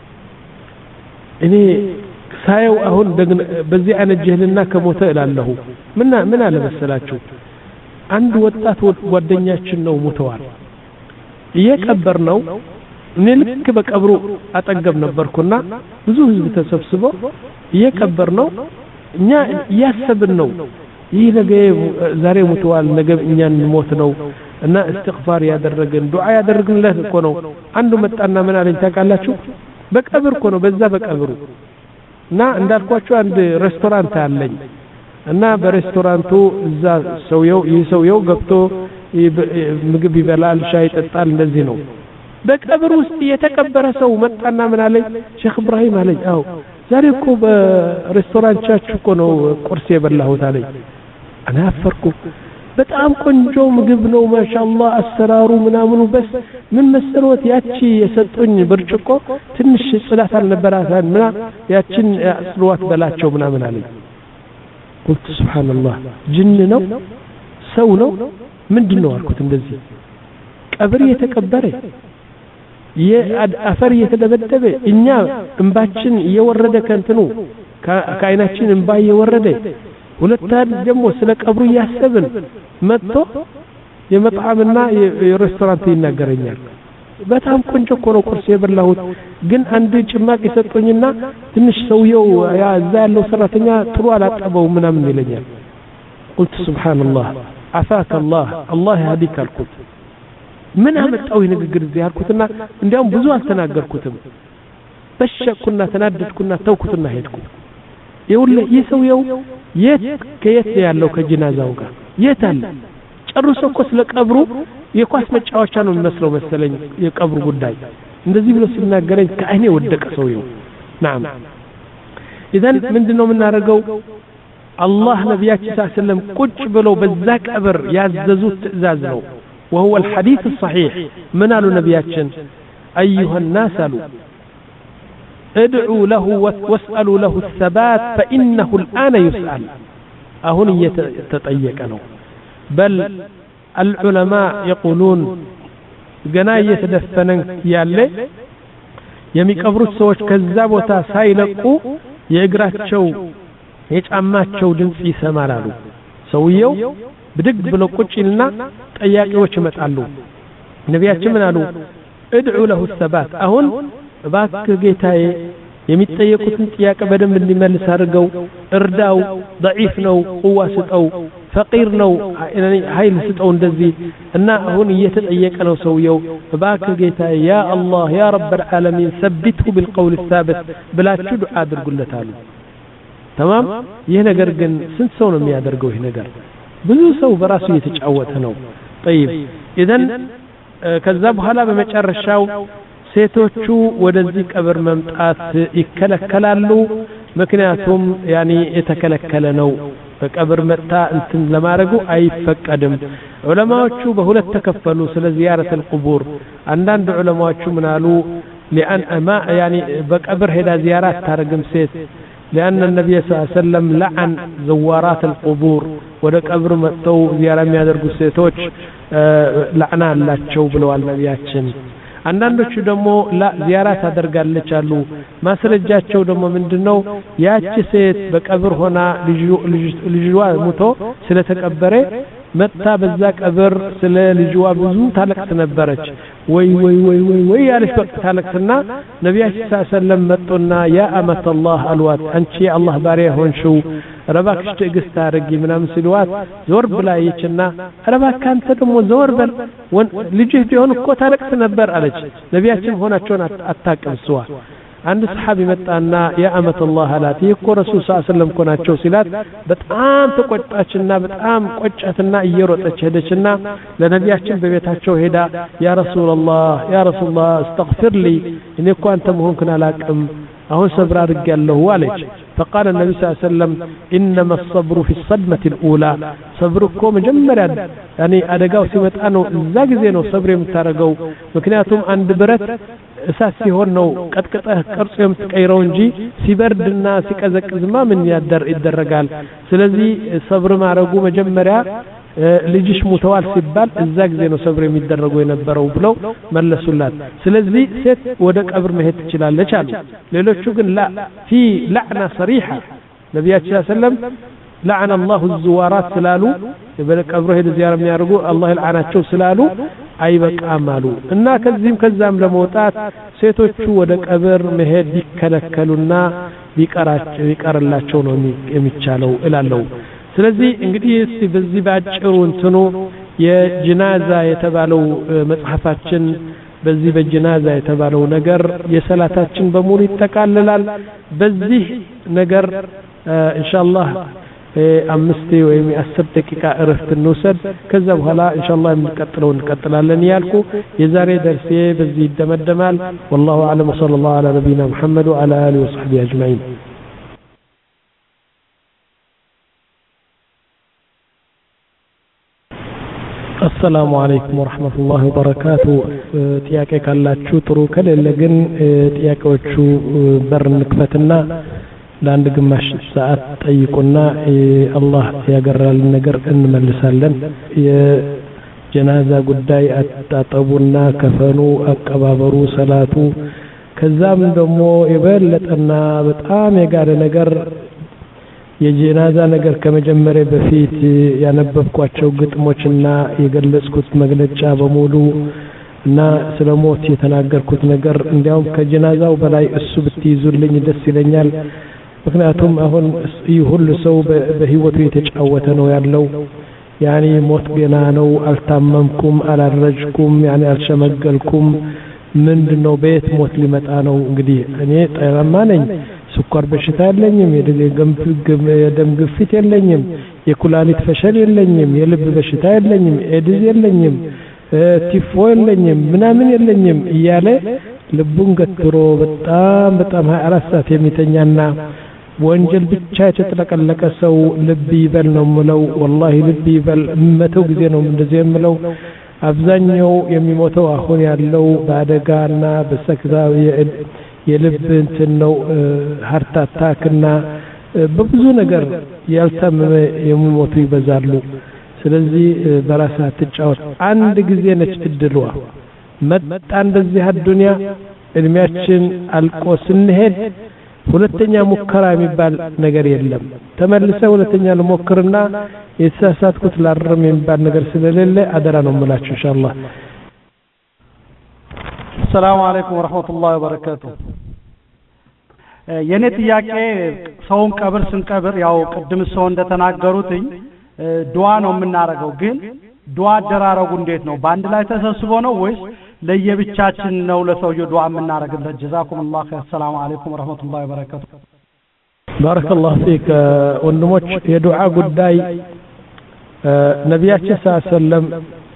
እኔ ሳየው አሁን በዚህ አይነት ጀህልና ከሞተ እላለሁ ምን ምን አለ መሰላችሁ አንድ ወጣት ጓደኛችን ነው ሞተዋል እየቀበር ነው እኔ ልክ በቀብሩ አጠገብ ነበርኩና ብዙ ህዝብ ተሰብስቦ እየቀበር ነው እኛ ያሰብን ነው ይህ ነገ ዛሬ ሞተዋል ነገ እኛን ሞት ነው እና استغفار ያደረገን ዱዓ ያደረግንለት እኮ ነው አንዱ መጣና ምን አለኝ ታውቃላችሁ በቀብር እኮ ነው በዛ በቀብሩ እና እንዳልኳችሁ አንድ ሬስቶራንት አለኝ እና በሬስቶራንቱ እዛ ሰውየው ይሰውየው ገብቶ ምግብ ይበላል ሻይ ይጠጣል እንደዚህ ነው በቀብር ውስጥ የተቀበረ ሰው መጣና ምን አለኝ ሼክ ኢብራሂም አለኝ አው ዛሬ እኮ በሬስቶራንታችሁ እኮ ነው ቁርስ የበላሁት አለኝ انا አፈርኩ በጣም ቆንጆ ምግብ ነው ማሻአላህ አሰራሩ ምናምኑ በስ ምን መስሎት ያቺ የሰጡኝ ብርጭቆ ትንሽ ጽዳት አልነበራታን ምና ያቺን አስሏት በላቸው ምናምን አለኝ قلت سبحان الله جن ነው ሰው ነው ምንድነው አልኩት እንደዚህ ቀብር የተቀበረ የአፈር የተደበደበ እኛ እንባችን እየወረደ ከንትኑ ከአይናችን እንባ እየወረደ ሁለታን ደግሞ ስለ ቀብሩ ያሰብን መጥቶ የመጣምና የሬስቶራንት ይናገረኛል በጣም ቆንጆ ኮሮ ቁርስ የበላሁት ግን አንድ ጭማቂ ሰጠኝና ትንሽ ሰውየው ያ እዛ ያለው ሰራተኛ ጥሩ አላጠበው ምናምን ይለኛል قلت سبحان الله عافاك الله الله يهديك አልኩት ምን አመጣው ንግግር እዚህ አልኩትና እንዲያውም ብዙ አልተናገርኩትም በሸኩና ተናደድኩና ተውኩትና ሄድኩ ይኸውልህ ይሰውየው የት ከየት ያለው ከጅናዛው ጋር የት አለ ጨርሶ እኮ ስለ ቀብሩ የኳስ መጫወቻ ነው የሚመስለው መሰለኝ የቀብሩ ጉዳይ እንደዚህ ብሎ ሲናገረኝ ከአይኔ ወደቀ ሰውየው نعم اذا ምንድነው የምናደርገው አላህ ነብያችን ሰለላሁ ዐለይሂ ወሰለም ቁጭ ብለው በዛ ቀብር ያዘዙት ትእዛዝ ነው وهو الحديث الصحيح من قالوا نبياتنا ايها الناس ادعوا له واسالوا له الثبات فانه الان يسال اهون يتطيقنوا بل العلماء يقولون جنا يتدفنن ياله የሚቀብሩት ሰዎች ከዛ ቦታ ሳይለቁ የእግራቸው የጫማቸው ድምጽ ይሰማራሉ ሰውየው ብድግ ብለው ቁጭልና ጠያቂዎች ይመጣሉ ነብያችን ምን አሉ ادعوا له الثبات አሁን ባክ ጌታዬ የሚጠየቁትን ጥያቄ በደንብ እንዲመልስ አድርገው እርዳው ضعيف ነው ቁዋ ስጠው فقير ነው ኃይል ስጠው እንደዚህ እና አሁን እየተጠየቀ ነው ሰውየው ባክ ጌታዬ ያ አላህ ያ رب العالمين ثبته بالقول الثابت ብላችሁ ዱዓ አድርጉለታሉ تمام ይሄ ነገር ግን ስንት ሰው ነው የሚያደርገው ይሄ ነገር ብዙ ሰው በራሱ እየተጫወተ ነው طيب اذا ከዛ በኋላ በመጨረሻው ሴቶቹ ወደዚህ ቀብር መምጣት ይከለከላሉ ምክንያቱም ያኒ የተከለከለ ነው በቀብር መጣ እንትን ለማድረጉ አይፈቀድም ዑለማዎቹ በሁለት ተከፈሉ ስለ ዚያረተ القبور አንዳንድ ዑለማዎቹ ምናሉ لان ما يعني በቀብር ሄዳ ዚያራት ታረግም ሴት لأن النبي صلى الله عليه وسلم لعن زوارات القبور ወደ ቀብር መጥተው ዚያራ የሚያደርጉ ሴቶች ለዕና አላቸው ብለዋል ነብያችን አንዳንዶቹ ደግሞ ላ ዚያራት አደርጋለች አሉ ማስረጃቸው ደግሞ ምንድነው ያቺ ሴት በቀብር ሆና ልጅዋ ሞቶ ስለተቀበረ መጣ በዛ ቀብር ስለ ልጅዋ ብዙ ታለቅስ ነበረች ወይ ወይ ወይ ወይ ወይ ያለች በቃ ታለቅስና ነብያችን ሰለላሁ ዐለይሂ ወሰለም መጡና ያ አመተ አላህ አልዋት አንቺ አላህ ባሪያ ሆንሽው ረባክሽ ትዕግስት አድርጊ ምናምን ሲሏት ዞር ብላ አየችና ረባክ አንተ ደግሞ ዞር በል ልጅህ ቢሆን እኮ ታለቅስ ነበር አለች። ነቢያችን ሆናቸውን አታውቅም እሷ። አንድ ሰሃቢ መጣና ያ አመተላህ አላት ይኮ ረሱል ሰለላሁ ዐለይሂ ወሰለም ኮናቸው ሲላት በጣም ተቆጣችና በጣም ቆጫትና እየሮጠች ሄደችና ለነቢያችን በቤታቸው ሄዳ ያ ረሱላህ ያ ረሱላህ استغفر لي እኔ እኮ አንተ መሆንክን አላቅም አሁን ሰብር አድርጌያለሁ አለች። فقال النبي صلى الله عليه وسلم انما الصبر في الصدمه الاولى صبركم መጀመሪያ ያኒ አደጋው ሲመጣ ነው እዛ ጊዜ ነው ሰብር የምታረገው። ምክንያቱም አንድ ብረት እሳት ሲሆን ነው ቀጥቅጠህ ቅርጽ የምትቀይረው እንጂ ሲበርድና ሲቀዘቅዝማ ምን ያደር ይደረጋል። ስለዚህ ሰብር ማረጉ መጀመሪያ ልጅሽ ሙተዋል ሲባል እዛ ጊዜ ነው ሰብር የሚደረገው የነበረው ብለው መለሱላት። ስለዚህ ሴት ወደ ቀብር መሄድ ትችላለች አሉ። ሌሎቹ ግን ላ في لعنه صريحه ነብያችን ሰለም لعن الله الزوارات ስላሉ በቀብር ሄደ ዚያራ የሚያርጉ አላህ ይልዓናቸው ስላሉ አይበቃም አሉ። እና ከዚህም ከዛም ለመውጣት ሴቶቹ ወደ ቀብር መሄድ ቢከለከሉና ቢቀራቸው ይቀርላቸው ነው የሚቻለው እላለሁ። ስለዚህ እንግዲህ እስቲ በዚህ ባጭሩ እንትኑ የጅናዛ የተባለው መጽሐፋችን በዚህ በጅናዛ የተባለው ነገር የሰላታችን በሙሉ ይተካለላል። በዚህ ነገር ኢንሻአላህ አምስት ወይም አስር ደቂቃ እረፍት እንውሰድ። ከዛ በኋላ ኢንሻአላህ እንቀጥለው እንቀጥላለን ያልኩ የዛሬ ደርሴ በዚህ ይደመደማል። والله اعلم وصلى الله على نبينا محمد وعلى اله وصحبه اجمعين. السلام عليكم ورحمة الله وبركاته. ጥያቄ ካላችሁ ጥሩ ከሌለ ግን ጥያቄዎቹ በር እንክፈትና ለአንድ ግማሽ ሰዓት ጠይቁና አላህ ያገራል ነገር እንመልሳለን። የጀናዛ ጉዳይ አጣጣቡና ከፈኑ አቀባበሩ ሰላቱ ከዛም ደግሞ የበለጠና በጣም የጋለ ነገር የጀናዛ ነገር ከመጀመሪያ በፊት ያነበብኳቸው ግጥሞችና የገለጽኩት መግለጫ በሙሉ እና ስለሞት የተናገርኩት ነገር እንዲያውም ከጀናዛው በላይ እሱ ብትይዙልኝ ደስ ይለኛል። ምክንያቱም አሁን ሁሉ ሰው በህይወቱ የተጫወተ ነው ያለው። ያኒ ሞት ገና ነው፣ አልታመምኩም፣ አላረጅኩም፣ ያኒ አልሸመገልኩም፣ ምንድነው ቤት ሞት ሊመጣ ነው። እንግዲህ እኔ ጤናማ ነኝ፣ ስኳር በሽታ የለኝም፣ የደም ግፊት የለኝም፣ የኩላሊት ፈሸል የለኝም፣ የልብ በሽታ የለኝም፣ ኤድስ የለኝም፣ ቲፎ የለኝም፣ ምናምን የለኝም እያለ ልቡን ገትሮ በጣም በጣም ሃያ አራት ሰዓት የሚተኛና ወንጀል ብቻ የተጠለቀለቀ ሰው ልብ ይበል ነው ምለው። ወላሂ ልብ ይበል መቶ ጊዜ ነው እንደዚህ የምለው። አብዛኛው የሚሞተው አሁን ያለው በአደጋና በሰክታ የልብ እንትን ነው፣ ሃርት አታክና በብዙ ነገር ያልታመመ የሚሞቱ ይበዛሉ። ስለዚህ በራስህ አትጫወት። አንድ ጊዜ ነች እድሏ መጣ እንደዚህ አዱንያ እድሜያችን አልቆ ስንሄድ ሁለተኛ ሙከራ የሚባል ነገር የለም። ተመልሰ ሁለተኛ ለሞክርና የተሳሳትኩት ላርም የሚባል ነገር ስለሌለ አደራ ነው የምላችሁ ኢንሻአላህ። ሰላም አለይኩም ወራህመቱላሂ ወበረካቱ። የኔ ጥያቄ ሰውን ቀብር ስንቀብር ያው ቅድም ሰው እንደተናገሩትኝ ዱዓ ነው የምናረገው። ግን ዱዓ አደራረጉ እንዴት ነው? በአንድ ላይ ተሰብስቦ ነው ወይስ ለየብቻችን ነው ለሰውየው ዱዓ የምናረግለት? ጀዛኩሙላህ ኸይር። ሰላም አለይኩም ወራህመቱላሂ ወበረካቱ። ባረከላሁ ፊክ። ወንድሞች የዱዓ ጉዳይ ነብያችን ሰለላሁ ዐለይሂ ወሰለም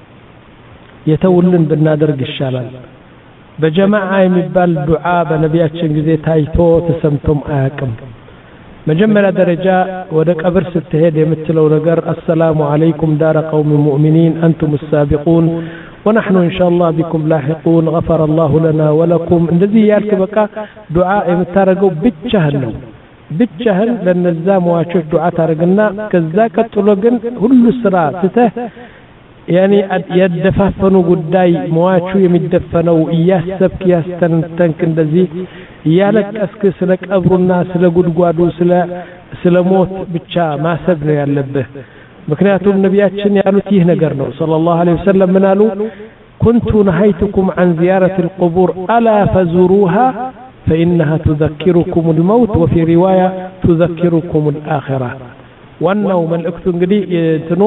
የተውልን ብናደርግ ይሻላል። በጀማዓ የሚባል ዱዓ በነብያችን ጊዜ ታይቶ ተሰምቶም አያውቅም። መጀመሪያ ደረጃ ወደ ቀብር ስትሄድ የምትለው ነገር አሰላሙ አለይኩም ዳረ ቀውም ሙእሚኒን አንቱም السابقون ونحن ان شاء الله بكم لاحقون غفر الله لنا ولكم እንደዚህ ያልክ በቃ ዱዓ የምታረገው ብቻህን ነው። ብቻህን ለነዛ ሟቾች ዱዓ ታረግና ከዛ ቀጥሎ ግን ሁሉ ስራ ትተህ ያኒ የደፋፈኑ ጉዳይ ሟቹ የሚደፈነው እያሰብክ ያስተንተንክ እንደዚህ ያለቀስክ ስለ ቀብሩና ስለ ጉድጓዱ ስለ ስለ ሞት ብቻ ማሰብ ነው ያለብህ። ምክንያቱም ነብያችን ያሉት ይህ ነገር ነው ሰለላሁ ዐለይሂ ወሰለም ምን አሉ? كنت نهيتكم عن زيارة القبور ألا فزوروها فإنها تذكركم الموت وفي رواية تذكركم الآخرة. ዋናው መልእክቱ እንግዲህ እንትኑ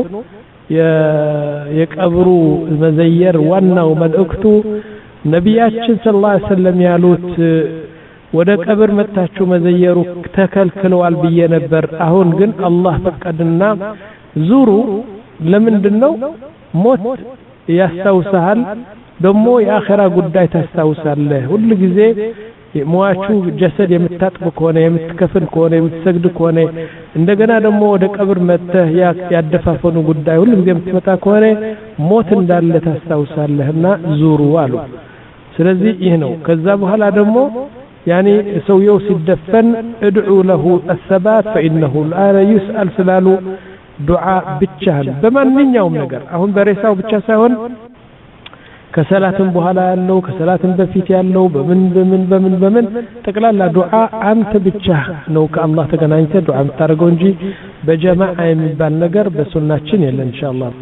የቀብሩ መዘየር ዋናው መልእክቱ ነቢያችን ሰለላሁ ዐለይሂ ወሰለም ያሉት ወደ ቀብር መጣችሁ መዘየሩ ተከልክለዋል ብዬ ነበር አሁን ግን አላህ ፈቀደና ዙሩ ለምንድነው ሞት ያስታውሳል ደሞ የአኺራ ጉዳይ ታስታውሳለህ ሁሉ ጊዜ ሟቹ ጀሰድ የምታጥብ ከሆነ የምትከፍን ከሆነ የምትሰግድ ከሆነ እንደገና ደሞ ወደ ቀብር መጥተህ ያደፋፈኑ ጉዳይ ሁሉ ጊዜ የምትመጣ ከሆነ ሞት እንዳለ ታስታውሳለህና ዙሩ አሉ ስለዚህ ይህ ነው ከዛ በኋላ ደሞ يعني سويو سيدفن ادعوا له الثبات فإنه لا يسأل سلالو دعاء بتشهل بمانኛውም ነገር አሁን በሬሳው ብቻ ሳይሆን ከሰላትም በኋላ ያለው ከሰላትም በፊት ያለው በምን በምን በምን በምን ጠቅላላ ዱዓ አንተ ብቻ ነው ከአላህ ተገናኝተ ዱዓ የምታደርገው እንጂ በጀማዓ የሚባል ነገር በሱናችን የለም ኢንሻአላህ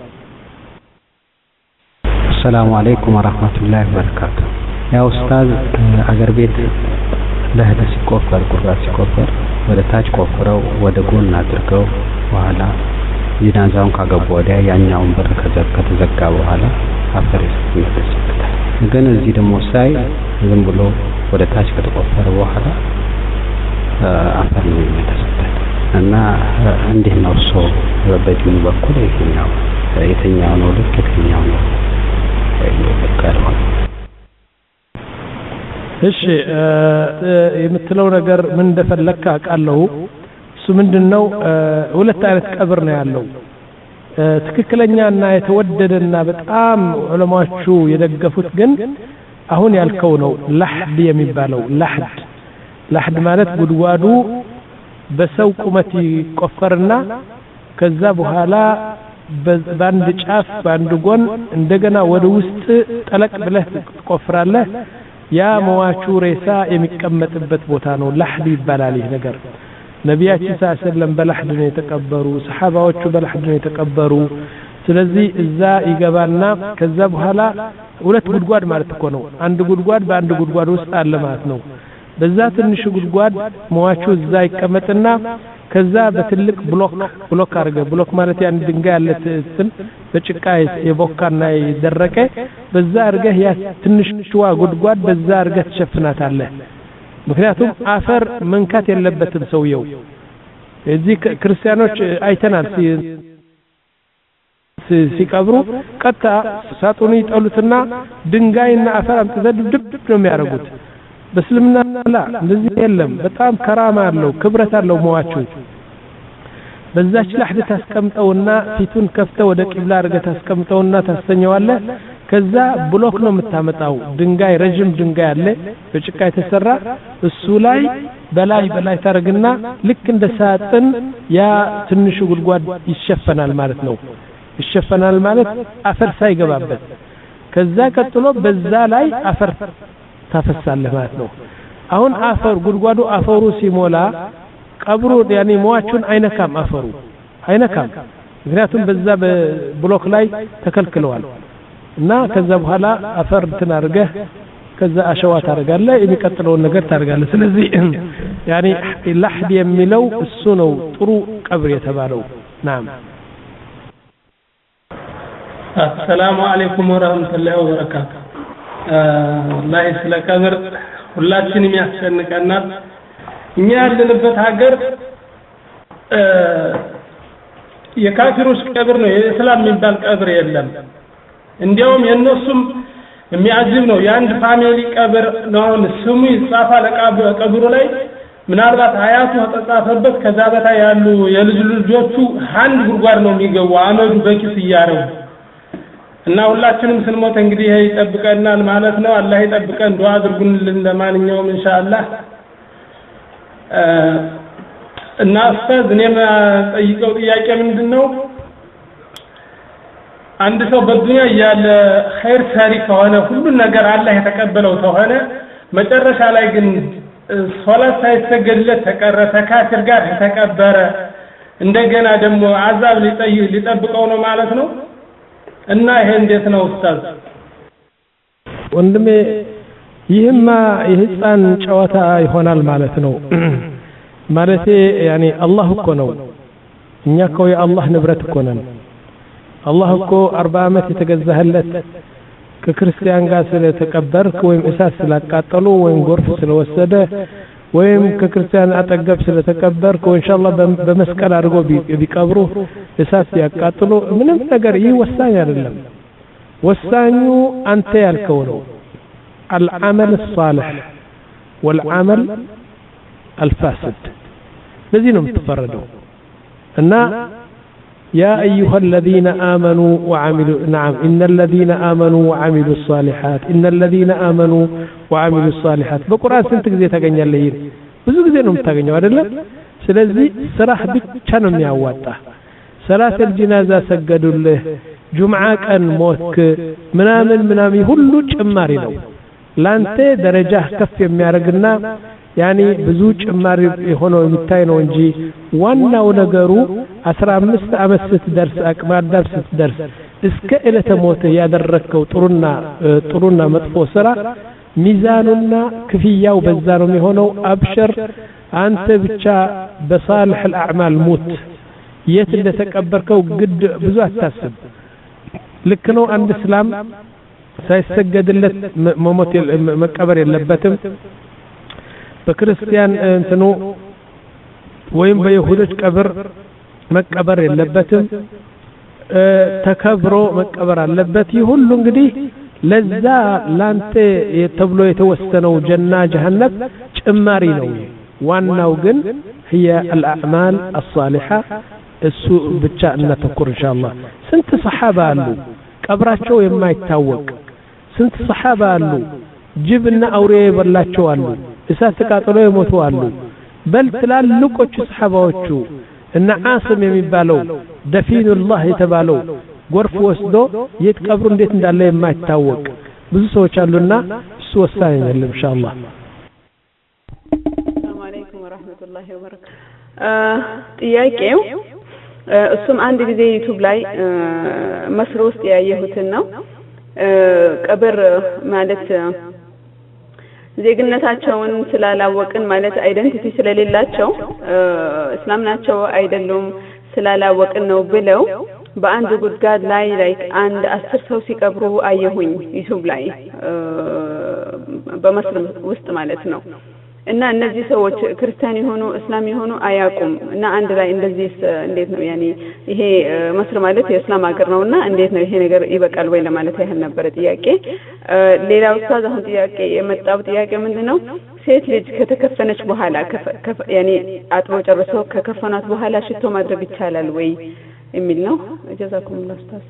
السلام عليكم ورحمة الله وبركاته يا أستاذ አገር ቤት ለህደ ሲቆፈር ቁራጭ ሲቆፈር ወደ ታች ቆፍረው ወደ ጎን አድርገው በኋላ ጂናዛውን ካገቡ ወዲያ ያኛውን በር ከተዘጋ በኋላ አፈር ይሰጣል ግን እዚህ ደግሞ ሳይ ዝም ብሎ ወደ ታች ከተቆፈረ በኋላ አፈር ነው የሚመጣው እና እንዴት ነው ሰው በበዲኑ በኩል የትኛው የትኛው ነው ልክ የትኛው ነው ይቀርባል እሺ የምትለው ነገር ምን እንደፈለክ አቃለው እሱ ምንድነው ሁለት አይነት ቀብር ነው ያለው ትክክለኛና የተወደደና በጣም ዑለማዎቹ የደገፉት ግን አሁን ያልከው ነው ለህድ የሚባለው ለህድ ለህድ ማለት ጉድጓዱ በሰው ቁመት ይቆፈርና ከዛ በኋላ በአንድ ጫፍ በአንድ ጎን እንደገና ወደ ውስጥ ጠለቅ ብለህ ትቆፍራለህ ያ መዋቹ ሬሳ የሚቀመጥበት ቦታ ነው ለህድ ይባላል ይህ ነገር ነቢያችን ሰለላሁ ዐለይሂ ወሰለም በለህድ ነው የተቀበሩ ሰሃባዎቹ በለህድ ነው የተቀበሩ ስለዚህ እዛ ይገባና ከዛ በኋላ ሁለት ጉድጓድ ማለት እኮ ነው አንድ ጉድጓድ በአንድ ጉድጓድ ውስጥ አለ ማለት ነው በዛ ትንሽ ጉድጓድ መዋቹ እዛ ይቀመጥና ከዛ በትልቅ ብሎክ ብሎክ አርገ ብሎክ ማለት ያን ድንጋይ ያለ እንትን በጭቃ የቦካና ይደረቀ በዛ አርገህ ያ ትንሽዋ ጉድጓድ በዛ አርገህ ተሸፍናታለህ ምክንያቱም አፈር መንካት የለበትም ሰውየው እዚህ ክርስቲያኖች አይተናል ሲቀብሩ ቀጣ ሳጡን ይጠሉትና ድንጋይና አፈር አምጥተው ድብድብ ነው የሚያረጉት በእስልምና ላ እንደዚህ የለም በጣም ከራማ አለው ክብረት አለው መዋቹ በዛች ለህድ ታስቀምጠውና ፊቱን ከፍተው ወደ ቂብላ አርገህ ታስቀምጠውና ታስተኛዋለህ ከዛ ብሎክ ነው የምታመጣው ድንጋይ ረጅም ድንጋይ አለ በጭቃ የተሰራ እሱ ላይ በላይ በላይ ታረግና ልክ እንደ ሳጥን ያ ትንሹ ጉድጓድ ይሸፈናል ማለት ነው ይሸፈናል ማለት አፈር ሳይገባበት ከዛ ቀጥሎ በዛ ላይ አፈር ታፈሳለህ ማለት ነው አሁን አፈር ጉድጓዱ አፈሩ ሲሞላ ቀብሩ ያኒ ሟቹን አይነካም አፈሩ አይነካም ምክንያቱም በዛ በብሎክ ላይ ተከልክለዋል እና ከዛ በኋላ አፈር ተናርገህ ከዛ አሸዋ ታረጋለህ የሚቀጥለው ነገር ታረጋለህ ስለዚህ ያኒ ለህድ የሚለው እሱ ነው ጥሩ ቀብር የተባለው ናም السلام عليكم ورحمة الله وبركاته ላይ ስለ ቀብር ሁላችንም ያስጨንቀናል እኛ ያለንበት ሀገር የካፊሮች ቀብር ነው የእስላም የሚባል ቀብር የለም እንዲያውም የነሱም የሚያጅብ ነው የአንድ ፋሚሊ ቀብር ነው ስሙ ይጻፋል ቀብሩ ላይ ምናልባት ሀያቱ ተጻፈበት ከዛ በታ ያሉ የልጅ ልጆቹ አንድ ጉድጓድ ነው የሚገቡ አመዱ በኪስ ይያረው እና ሁላችንም ስንሞት እንግዲህ ይሄ ይጠብቀናል ማለት ነው አላህ ይጠብቀን ዱዓ አድርጉልን ለማንኛውም ኢንሻአላህ እና ኡስታዝ እኔም ጠይቀው ጥያቄ ምንድነው አንድ ሰው በዱንያ ያለ ኸይር ሰሪ ከሆነ ሁሉ ነገር አላህ የተቀበለው ከሆነ መጨረሻ ላይ ግን ሶላት ሳይሰገድለት ተቀረ ተካፊር ጋር ተቀበረ እንደገና ደግሞ አዛብ ሊጠብቀው ነው ማለት ነው እና ይሄ እንዴት ነው ኡስታዝ ወንድሜ ይህማ የህፃን ጨዋታ ይሆናል ማለት ነው ማለቴ ያኒ አላህ እኮ ነው እኛ እኮ የአላህ ንብረት እኮ ነን። አላህ እኮ አርባ ዓመት የተገዛህለት ከክርስቲያን ጋር ስለተቀበርክ ወይም እሳት ስላቃጠሉ ወይም ጎርፍ ስለወሰደ ወይም ከክርስቲያን አጠገብ ስለተቀበርክ ወይ ኢንሻአላህ በመስቀል አድርጎ ቢቀብሩ እሳት ያቃጥሉ ምንም ነገር ይህ ወሳኝ አይደለም። ወሳኙ አንተ ያልከው ነው። العمل الصالح والعمل الفاسد ለዚህ ነው የምትፈረደው እና يا أيها الذين آمنوا وعملوا نعم إن الذين آمنوا وعملوا الصالحات إن الذين آمنوا وعملوا الصالحات በቁርአን ስንት ጊዜ ታገኛለህ? ይሄ ብዙ ጊዜ ነው የምታገኘው አይደለም? ስለዚህ ስራህ ብቻ ነው የሚያዋጣ። ሰላት الجنازة ሰገዱልህ፣ ጁምዓ ቀን ሞትክ ምናምን ምናምን ሁሉ ጭማሪ ነው ላንተ ደረጃ ከፍ የሚያደርግና ያኒ ብዙ ጭማሪ ሆኖ የሚታይ ነው እንጂ ዋናው ነገሩ አስራ አምስት ዓመት ስትደርስ አቅመ አዳም ስትደርስ እስከ ዕለተ ሞት ያደረከው ጥሩና ጥሩና መጥፎ ስራ ሚዛኑና ክፍያው በዛ ነው የሚሆነው። አብሽር አንተ ብቻ በሳልህ الأعمال ሙት። የት እንደተቀበርከው ግድ ብዙ አታስብ። ልክ ነው አንድ እስላም ሳይሰገድለት መሞት መቀበር የለበትም። በክርስቲያን እንትኑ ወይም በይሁዶች ቀብር መቀበር የለበትም። ተከብሮ መቀበር አለበት። ይህ ሁሉ እንግዲህ ለዛ ላንተ ተብሎ የተወሰነው ጀና ጀሃነም ጭማሪ ነው። ዋናው ግን هي الأعمال الصالحة እሱ ብቻ እናተኩር ኢንሻአላህ። ስንት ሰሃባ አሉ ቀብራቸው የማይታወቅ ስንት ሰሃባ አሉ ጅብና አውሬ የበላቸው አሉ እሳት ተቃጥሎ የሞቱ አሉ። በል ትላልቆቹ ሰሃባዎቹ እነ ዓስም የሚባለው ደፊኑላህ የተባለው ጎርፍ ወስዶ የት ቀብሩ እንዴት እንዳለ የማይታወቅ ብዙ ሰዎች አሉና እሱ ወሳኝ ነው ኢንሻአላህ። ሰላም አለይኩም ወራህመቱላሂ ወበረካቱ። ጥያቄው እሱም አንድ ጊዜ ዩቲዩብ ላይ መስር ውስጥ ያየሁትን ነው። ቀብር ማለት ዜግነታቸውን ስላላወቅን ማለት አይደንቲቲ ስለሌላቸው እስላም ናቸው አይደሉም ስላላወቅን ነው ብለው በአንድ ጉድጓድ ላይ ላይክ አንድ አስር ሰው ሲቀብሩ አየሁኝ ዩቲዩብ ላይ በመስር ውስጥ ማለት ነው። እና እነዚህ ሰዎች ክርስቲያን የሆኑ እስላም የሆኑ አያቁም እና አንድ ላይ እንደዚህ እንዴት ነው ያኒ ይሄ መስር ማለት የእስላም ሀገር ነውና እንዴት ነው ይሄ ነገር ይበቃል ወይ ለማለት ያህል ነበር ጥያቄ። ሌላው ኡስታዝ አሁን ጥያቄ የመጣው ጥያቄ ምንድነው ሴት ልጅ ከተከፈነች በኋላ ያኒ አጥቦ ጨርሰው ከከፈናት በኋላ ሽቶ ማድረግ ይቻላል ወይ የሚል ነው። ጀዛኩሙላህ ኡስታዝ።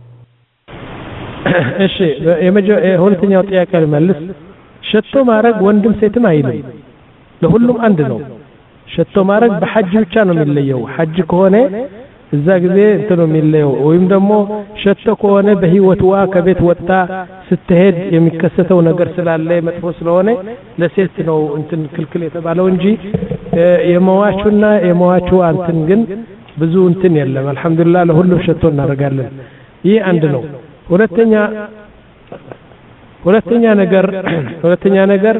እሺ የሁለተኛው ጥያቄ ልመልስ። ሽቶ ማድረግ ወንድም ሴትም አይልም ለሁሉም አንድ ነው። ሽቶ ማድረግ በሐጅ ብቻ ነው የሚለየው። ሐጅ ከሆነ እዛ ጊዜ እንትን ነው የሚለየው። ወይም ደግሞ ሽቶ ከሆነ በህይወትዋ ከቤት ወጣ ስትሄድ የሚከሰተው ነገር ስላለ መጥፎ ስለሆነ ለሴት ነው እንትን ክልክል የተባለው እንጂ የመዋቹና የመዋቹ እንትን ግን ብዙ እንትን የለም። አልহামዱሊላህ ለሁሉም ሽቶ እናደርጋለን። ይህ አንድ ነው። ሁለተኛ ሁለተኛ ነገር ሁለተኛ ነገር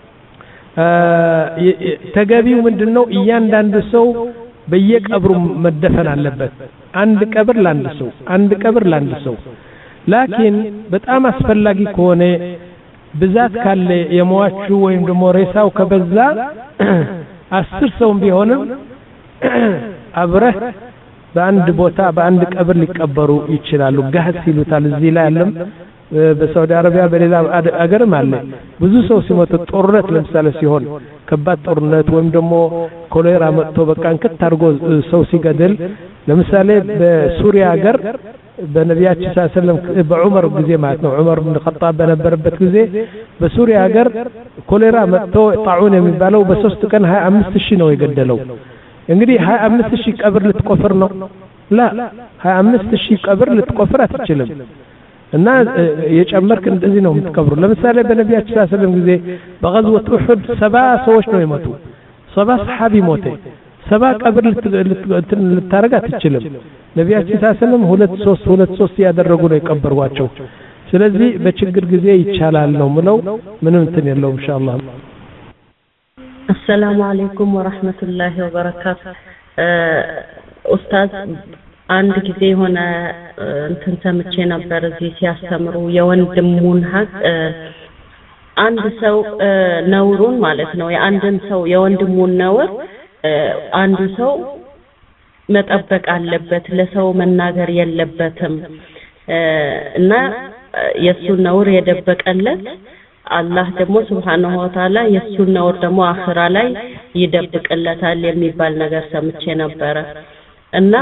ተገቢው ምንድነው እያንዳንዱ ሰው በየቀብሩ መደፈን አለበት። አንድ ቀብር ለአንድ ሰው አንድ ቀብር ለአንድ ሰው ላኪን በጣም አስፈላጊ ከሆነ ብዛት ካለ የሟቹ ወይም ደግሞ ሬሳው ከበዛ አስር ሰው ቢሆንም አብረህ በአንድ ቦታ በአንድ ቀብር ሊቀበሩ ይችላሉ። ጋህስ ይሉታል እዚህ ላይ አለም በሳውዲ አረቢያ በሌላ አገርም አለ። ብዙ ሰው ሲሞት ጦርነት ለምሳሌ ሲሆን ከባድ ጦርነት ወይም ደግሞ ኮሌራ መጥቶ በቃ እንከት አድርጎ ሰው ሲገድል ለምሳሌ በሱሪያ ሀገር በነቢያችን ሰለላሁ ዐለይሂ ወሰለም በዑመር ጊዜ ማለት ነው ዑመር ኢብኑ ኸጣብ በነበረበት ጊዜ በሱሪያ ሀገር ኮሌራ መጥቶ ጣዑን የሚባለው በሶስት ቀን ሀያ አምስት ሺህ ነው የገደለው። እንግዲህ ሀያ አምስት ሺህ ቀብር ልትቆፍር ነው? ላ ሀያ አምስት ሺህ ቀብር ልትቆፍር አትችልም። እና የጨመርክ እንደዚህ ነው የምትቀብሩ። ለምሳሌ በነቢያችን ሰለላሁ ዐለይሂ ወሰለም ጊዜ በغزوة احد ሰባ ሰዎች ነው የሞቱ። ሰባ ሰሃቢ ሞተ። ሰባ ቀብር ልታረጋ አትችልም። ነቢያችን ሰለላሁ ዐለይሂ ወሰለም ሁለት ሶስት ሁለት ሶስት ያደረጉ ነው የቀበሯቸው። ስለዚህ በችግር ጊዜ ይቻላል ነው ምለው ምንም እንትን የለውም ኢንሻአላህ። السلام عليكم ورحمة الله وبركاته ኡስታዝ አንድ ጊዜ ሆነ እንትን ሰምቼ ነበር እዚህ ሲያስተምሩ የወንድሙን ሀቅ አንድ ሰው ነውሩን ማለት ነው የአንድን ሰው የወንድሙን ነውር አንዱ ሰው መጠበቅ አለበት ለሰው መናገር የለበትም እና የሱን ነውር የደበቀለት አላህ ደግሞ Subhanahu Wa Ta'ala የሱን ነውር ደግሞ አኺራ ላይ ይደብቅለታል የሚባል ነገር ሰምቼ ነበር እና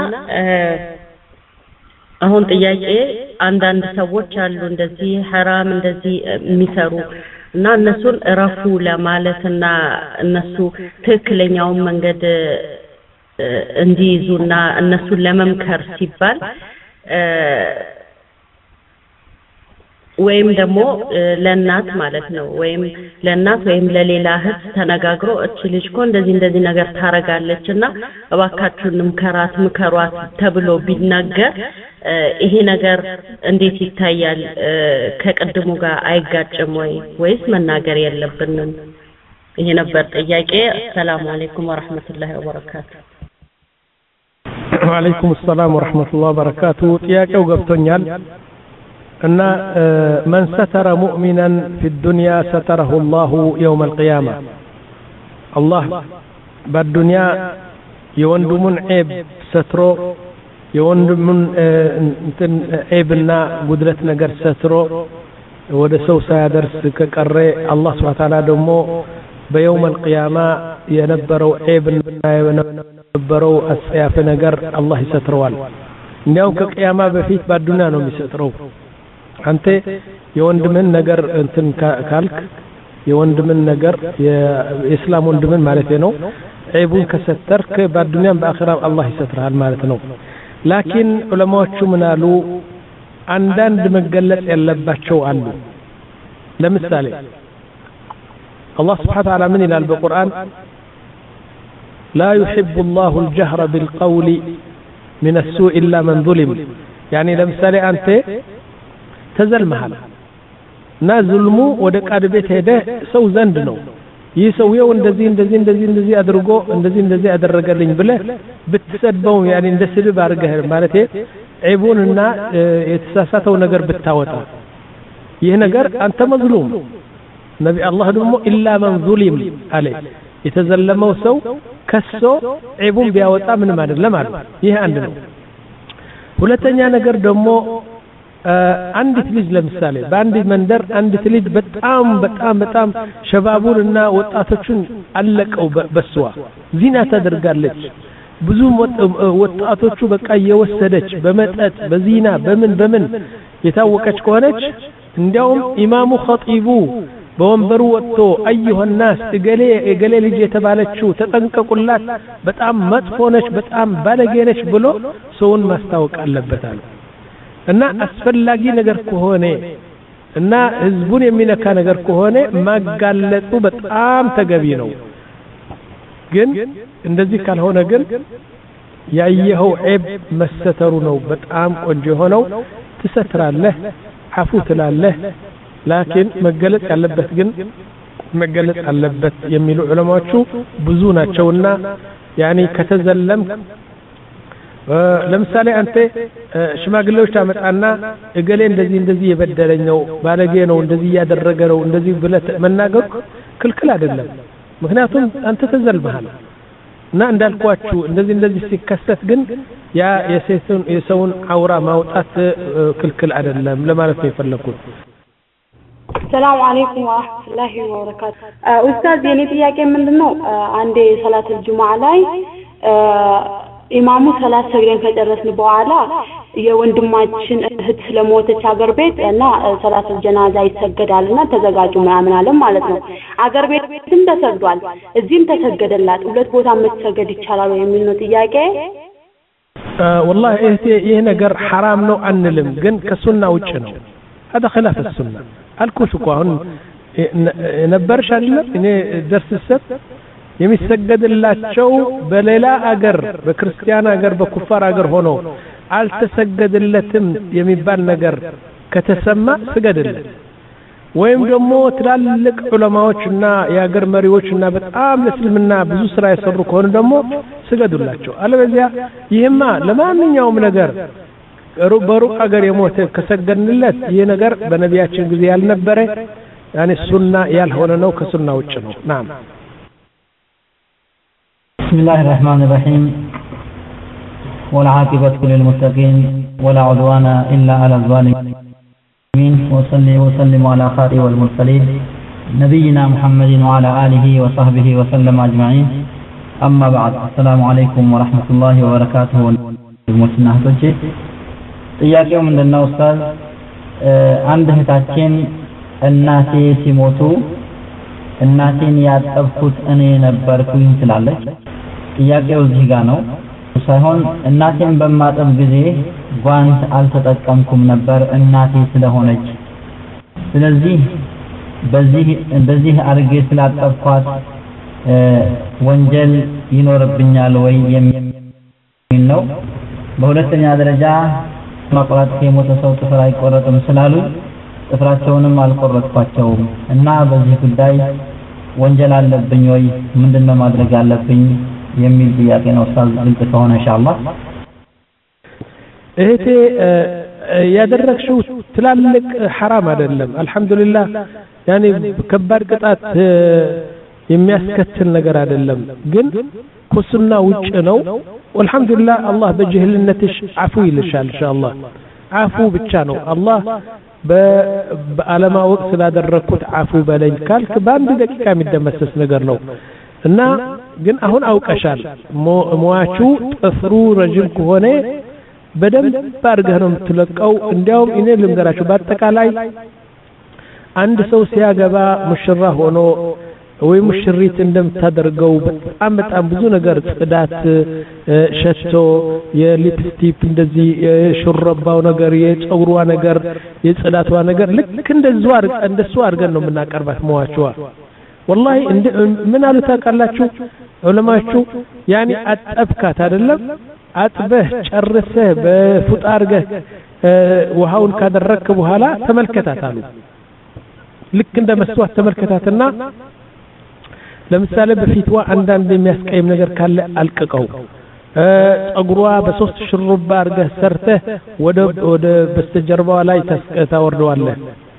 አሁን ጥያቄ አንዳንድ ሰዎች አሉ እንደዚህ حرام እንደዚህ የሚሰሩ እና እነሱን ረፉ ለማለትና እነሱ ትክክለኛውን መንገድ እንዲይዙና እነሱን ለመምከር ሲባል ወይም ደግሞ ለናት ማለት ነው ወይም ለናት ወይም ለሌላ እህት ተነጋግሮ እቺ ልጅ እኮ እንደዚህ እንደዚህ ነገር ታረጋለችና እባካችሁንም ከራት ምከሯት ተብሎ ቢናገር ይሄ ነገር እንዴት ይታያል ከቀድሙ ጋር አይጋጭም ወይ ወይስ መናገር የለብንም ይሄ ነበር ጥያቄ ሰላም አለይኩም ወራህመቱላሂ ወበረካቱ ወአለይኩም ሰላም ወራህመቱላሂ ወበረካቱ ጥያቄው ገብቶኛል እና من ستر مؤمنا في الدنيا ستره الله يوم القيامة الله بالدنيا يوندمون عيب سترو يوندمون عيبنا قدرة نجر سترو ወደ ሰው ሳያደርስ ከቀረ አላህ Subhanahu Wa Ta'ala ደግሞ በيوم القيامة የነበረው عيبና የነበረው አስያፈ ነገር አላህ ይሰትረዋል እንዲያው ከቂያማ በፊት በዱንያ ነው የሚሰትረው አንተ የወንድምን ነገር እንትን ካልክ የወንድምን ነገር የእስላም ወንድምን ማለት ነው عيبን ከሰተርክ በዱንያም በአኺራም አላህ ይሰትራል ማለት ነው ላኪን ዑለማዎቹ ምናሉ አንዳንድ መገለጽ ያለባቸው አሉ ለምሳሌ አላህ Subhanahu Wa Ta'ala ምን ይላል በቁርአን لا يحب الله الجهر بالقول من السوء إلا من ظلم يعني ለምሳሌ አንተ ተዘልመሃል እና ዙልሙ ወደ ቃድ ቤት ሄደ ሰው ዘንድ ነው ይህ ሰውየው እንደዚህ እንደዚህ እንደዚህ እንደዚህ አድርጎ እንደዚህ እንደዚህ አደረገልኝ ብለ ብትሰድበው يعني እንደ ስድብ አድርገህ ማለት عيبونና የተሳሳተው ነገር ብታወጣ ይህ ነገር አንተ መዝሉም ነቢ አላህ ደግሞ إلا من ظلم عليه የተዘለመው ሰው ከሶ عيبون ቢያወጣ ምን ማለት ለማለት ይሄ አንድ ነው ሁለተኛ ነገር ደግሞ አንዲት ልጅ ለምሳሌ በአንድ መንደር አንዲት ልጅ በጣም በጣም በጣም ሸባቡንና ወጣቶችን አለቀው በስዋ ዚና ተደርጋለች ብዙ ወጣቶቹ በቃ የወሰደች በመጠጥ በዚና በምን በምን የታወቀች ከሆነች እንዲያውም ኢማሙ ኸጢቡ በወንበሩ ወጥቶ አዩሃ الناس እገሌ እገሌ ልጅ የተባለችው ተጠንቀቁላት በጣም መጥፎ ነች በጣም ባለጌ ነች ብሎ ሰውን ማስታወቅ አለበት አለ እና አስፈላጊ ነገር ከሆነ እና ህዝቡን የሚነካ ነገር ከሆነ ማጋለጡ በጣም ተገቢ ነው ግን እንደዚህ ካልሆነ ግን ያየኸው ዒብ መስተተሩ ነው በጣም ቆንጆ ሆነው ትሰትራለህ አፉ ትላለህ ላኪን መገለጽ ያለበት ግን መገለጽ አለበት የሚሉ ዑለማዎቹ ብዙ ናቸውና يعني ከተዘለም ለምሳሌ አንተ ሽማግሌዎች አመጣና እገሌ እንደዚህ እንደዚህ የበደለኛው ባለጌ ነው እንደዚህ ያደረገ ነው እንደዚህ ብለህ መናገር ክልክል አይደለም ምክንያቱም አንተ ተዘልመሃል እና እንዳልኳችሁ እንደዚህ እንደዚህ ሲከሰት ግን ያ የሰውን የሰውን አውራ ማውጣት ክልክል አይደለም ለማለት ነው የፈለኩት ሰላም አለይኩም ወራህመቱላሂ ወበረካቱ ኡስታዝ የኔ ጥያቄ ምንድነው አንዴ ሰላት الجمعة ላይ ኢማሙ ሰላት ሰግደን ከጨረስን በኋላ የወንድማችን እህት ስለሞተች አገር ቤት እና ሰላት ጀናዛ ይሰገዳልና ተዘጋጁ ምናምን አለ ማለት ነው አገር ቤትም ተሰግዷል እዚህም ተሰገደላት ሁለት ቦታ መሰገድ ይቻላል የሚል ነው ጥያቄ والله ይሄ ነገር حرام ነው አንልም ግን ከሱና ውጭ ነው هذا خلاف السنه አልኩሽኮ አሁን ነበርሽ አይደል እኔ ደርስ ሰጥ የሚሰገድላቸው በሌላ አገር በክርስቲያን አገር በኩፋር አገር ሆኖ አልተሰገደለትም የሚባል ነገር ከተሰማ ስገድለት ወይም ደግሞ ትላልቅ ዑለማዎችና የአገር መሪዎችና በጣም ለእስልምና ብዙ ስራ የሰሩ ከሆነ ደግሞ ስገዱላቸው። አለበዚያ ይህማ ለማንኛውም ነገር በሩቅ አገር የሞተ ከሰገድንለት ይህ ነገር በነቢያችን ጊዜ ያልነበረ ያኔ ሱና ያልሆነ ነው፣ ከሱና ውጭ ነው። ናም ቢስሚላሂር ረህማኒር ረሂም ወልዓቂበቱ ሊልሙተቂን ወላ ዑድዋነ ኢላ ዐለል ዛሊሚን وصلي وسلم على خاتم المرسلين نبينا محمد وعلى آله وصحبه وسلم أجمعين أما بعد السلام عليكم ورحمة الله وبركاته المسلمين أهتوجي ጥያቄው ምንድነው ኡስታዝ አንድ እህታችን እናቴ ሲሞቱ እናቴን ያጠብኩት እኔ ነበርኩኝ ትላለች። ጥያቄው እዚህ ጋር ነው ሳይሆን እናቴን በማጠብ ጊዜ ጓንት አልተጠቀምኩም ነበር እናቴ ስለሆነች፣ ስለዚህ በዚህ በዚህ አርጌ ስላጠብኳት ወንጀል ይኖርብኛል ወይ የሚል ነው። በሁለተኛ ደረጃ መቁረጥ የሞተ ሰው ጥፍር አይቆረጥም ስላሉ ጥፍራቸውንም አልቆረጥኳቸውም እና በዚህ ጉዳይ ወንጀል አለብኝ ወይ ምንድነው ማድረግ ያለብኝ የሚል ጥያቄ ነው። ኡስታዝ ግልጽ ከሆነ ኢንሻአላህ። እህቴ ያደረግሽው ትላልቅ ሐራም አይደለም አልহামዱሊላህ ያኔ ከባድ ቅጣት የሚያስከትል ነገር አይደለም፣ ግን ከሱና ውጭ ነው። والحمدلله الله بجهلنتش عفو ይልሻል ኢንሻአላህ። አፉ ብቻ ነው አላህ በአለማ ወቅት ስላደረኩት አፉ በለኝ ካልክ በአንድ ደቂቃ የሚደመሰስ ነገር ነው እና ግን አሁን አውቀሻል ሟቹ ጥፍሩ ረጅም ከሆነ በደንብ አድርገህ ነው የምትለቀው። እንዲያውም እኔ ልንገራችሁ በአጠቃላይ አንድ ሰው ሲያገባ ሙሽራ ሆኖ ወይ ሙሽሪት እንደምታደርገው በጣም በጣም ብዙ ነገር ጽዳት፣ ሸቶ፣ የሊፕስቲክ እንደዚህ የሹረባው ነገር፣ የፀጉሯ ነገር፣ የጽዳቷ ነገር ልክ እንደዚህ አርገ እንደሱ አርገን ነው የምናቀርባት ሟቹዋ። والله ምን አሉ ታውቃላችሁ ዑለማዎቹ ያኒ አጠብካት አይደለም አጥበህ ጨርሰህ በፉጣ አርገህ ውሃውን ካደረክ በኋላ ተመልከታት አሉ። ልክ እንደ መስዋዕት ተመልከታትና ለምሳሌ በፊትዋ አንዳንድ የሚያስቀይም ነገር ካለ አልቀቀው። ፀጉሯ በሶስት ሽሩባ አርገህ ሰርተህ ወደ ወደ በስተጀርባዋ ላይ ታወርደዋለህ።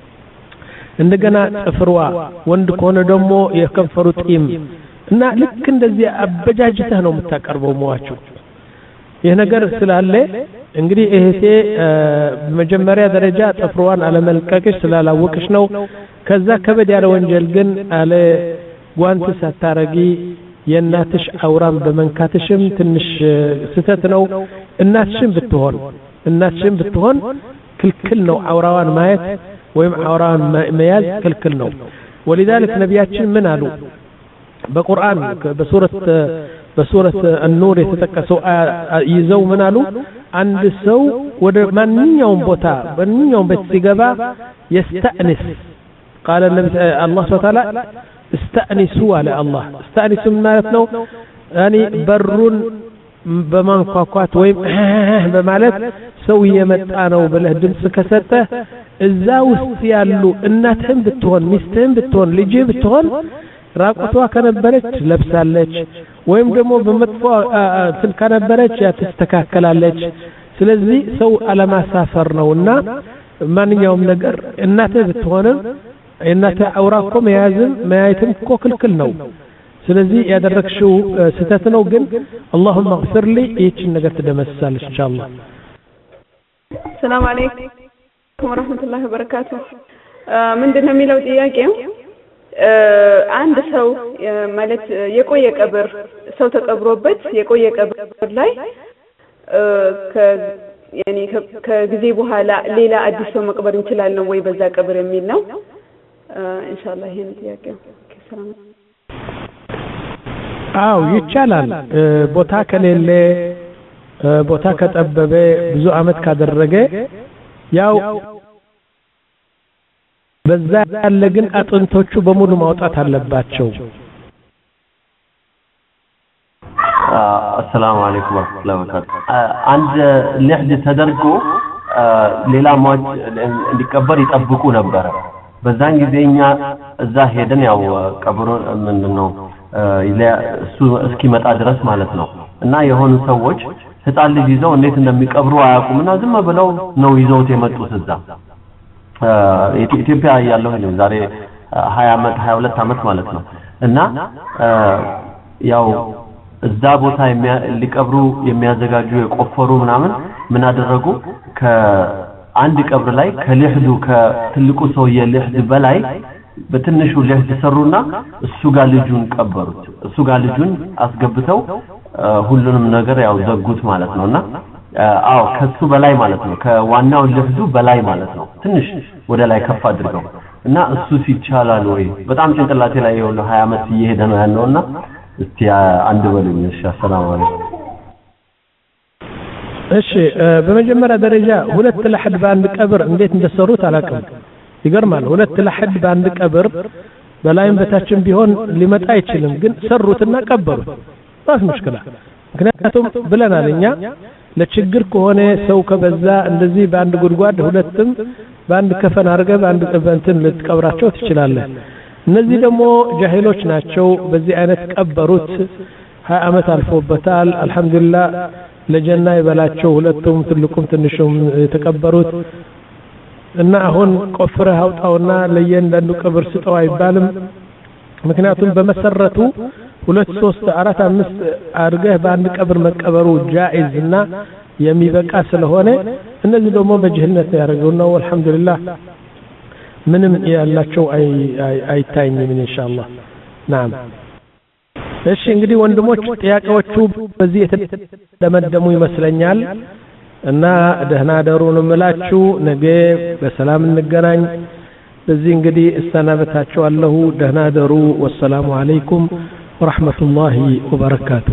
እንደገና ጥፍሯ ወንድ ከሆነ ደግሞ የከንፈሩ ጢም እና ልክ እንደዚህ አበጃጅተህ ነው የምታቀርበው ሟቹ። ይሄ ነገር ስላለ እንግዲህ እህቴ በመጀመሪያ ደረጃ ጥፍሯን አለመልቀቅሽ ስላላወቅሽ ነው። ከዛ ከበድ ያለ ወንጀል ግን አለ ጓንት ሳታረጊ የእናትሽ አውራም በመንካትሽም ትንሽ ስተት ነው። እናትሽም ብትሆን እናትሽም ብትሆን ክልክል ነው አውራዋን ማየት ወይም አውራዋን መያዝ ክልክል ነው። ولذلك ነቢያችን ምን አሉ በቁርአን በሱረት በሱረት النور የተጠቀሰው ይዘው ምን አሉ አንድ ሰው ወደ ማንኛውም ቦታ ማንኛውም ቤት ሲገባ يستأنس قال النبي الله سبحانه وتعالى استأنسوا على الله استأنسوا ማለት ነው ያኒ በሩን በማንኳኳት ወይም በማለት ሰው እየመጣ ነው ብለህ ድምጽ ከሰጠህ እዛ ውስጥ ያሉ እናትህም ብትሆን ሚስትህም ብትሆን ልጅህ ብትሆን ራቁቷ ከነበረች ለብሳለች ወይም ደግሞ በመጥፎ እንትን ከነበረች ያተስተካከላለች። ስለዚህ ሰው አለማሳፈር ነውና ማንኛውም ነገር እናትህ ብትሆንም እናትህ አውራ እኮ መያዝም መያየትም እኮ ክልክል ነው። ስለዚህ ያደረግሽው ስተት ነው፣ ግን اللهم اغفر لي ይህችን ነገር ትደመሳለች ኢንሻአላህ። ሰላም አለይኩም ወራህመቱላሂ ወበረካቱ። ምንድነው የሚለው ጥያቄው አንድ ሰው ማለት የቆየ ቀብር ሰው ተቀብሮበት የቆየ ቀብር ላይ ከ ያኒ ከጊዜ በኋላ ሌላ አዲስ ሰው መቅበር እንችላለን ወይ በዛ ቀብር የሚል ነው ኢንሻአላህ። ይሄን ጥያቄው ሰላም አው ይቻላል። ቦታ ከሌለ ቦታ ከጠበበ ብዙ አመት ካደረገ ያው በዛ ያለ ግን አጥንቶቹ በሙሉ ማውጣት አለባቸው። السلام عليكم ورحمة الله وبركاته. عند لحد تدرجو ሌላ ሟች እንዲቀበር ይጠብቁ ነበር። በዛን ጊዜኛ እዛ ሄደን ያው ቀብሩ ምንድነው እሱ እስኪመጣ ድረስ ማለት ነው እና የሆኑ ሰዎች ህፃን ልጅ ይዘው እንዴት እንደሚቀብሩ አያውቁምና ዝም ብለው ነው ይዘውት የመጡት እዛ ኢትዮጵያ ያለው ነው ዛሬ ሀያ አመት ሀያ ሁለት አመት ማለት ነው እና ያው እዛ ቦታ ሊቀብሩ የሚያዘጋጁ የቆፈሩ ምናምን ምን አደረጉ ከአንድ ቀብር ላይ ከልህዱ ከትልቁ ሰው የልህድ በላይ በትንሹ ልህድ ሰሩና እሱ ጋር ልጁን ቀበሩት እሱ ጋር ልጁን አስገብተው ሁሉንም ነገር ያው ዘጉት ማለት ነውና አዎ ከሱ በላይ ማለት ነው ከዋናው ልህዱ በላይ ማለት ነው ትንሽ ወደ ላይ ከፍ አድርገው እና እሱ ሲቻላል ወይ በጣም ጭንቅላቴ ላይ የሆነ ሀያ አመት እየሄደ ነው ያለውና እስቲ አንድ በሉኝ እሺ ሰላም አለይኩም እሺ በመጀመሪያ ደረጃ ሁለት ለሐድ በአንድ ቀብር እንዴት እንደሰሩት አላውቅም ይገርማል ሁለት ለሐድ በአንድ ቀብር በላይም በታችም ቢሆን ሊመጣ አይችልም ግን ሰሩትና ቀበሩት ባስ ሙሽክላ ምክንያቱም ብለናልኛ ለችግር ከሆነ ሰው ከበዛ እንደዚህ በአንድ ጉድጓድ ሁለትም በአንድ ከፈን አርገ በአንድ እንትን ልትቀብራቸው ትችላለህ እነዚህ ደግሞ ጃሂሎች ናቸው በዚህ አይነት ቀበሩት ሀያ አመት አልፎበታል አልহামዱሊላህ ለጀና ይበላቸው ሁለቱም ትልቁም ትንሹም የተቀበሩት እና አሁን ቆፍረህ አውጣውና ለየንዳንዱ ቀብር ስጠው አይባልም ምክንያቱም በመሰረቱ ሁለት ሶስት አራት አምስት አርገህ በአንድ ቀብር መቀበሩ ጃኢዝ እና የሚበቃ ስለሆነ እነዚህ ደግሞ በጅህነት ያደርገውና አልহামዱሊላህ ምንም ያላቸው አይ አይታየኝም ኢንሻአላህ ናም እሺ እንግዲህ ወንድሞች ጥያቄዎቹ በዚህ የተደመደሙ ይመስለኛል እና ደህና ደሩን እምላችሁ ነገ በሰላም እንገናኝ በዚህ እንግዲህ እስተናበታችሁ አለሁ ደህና ደሩ ወሰላሙ አለይኩም ወራህመቱላሂ ወበረካቱ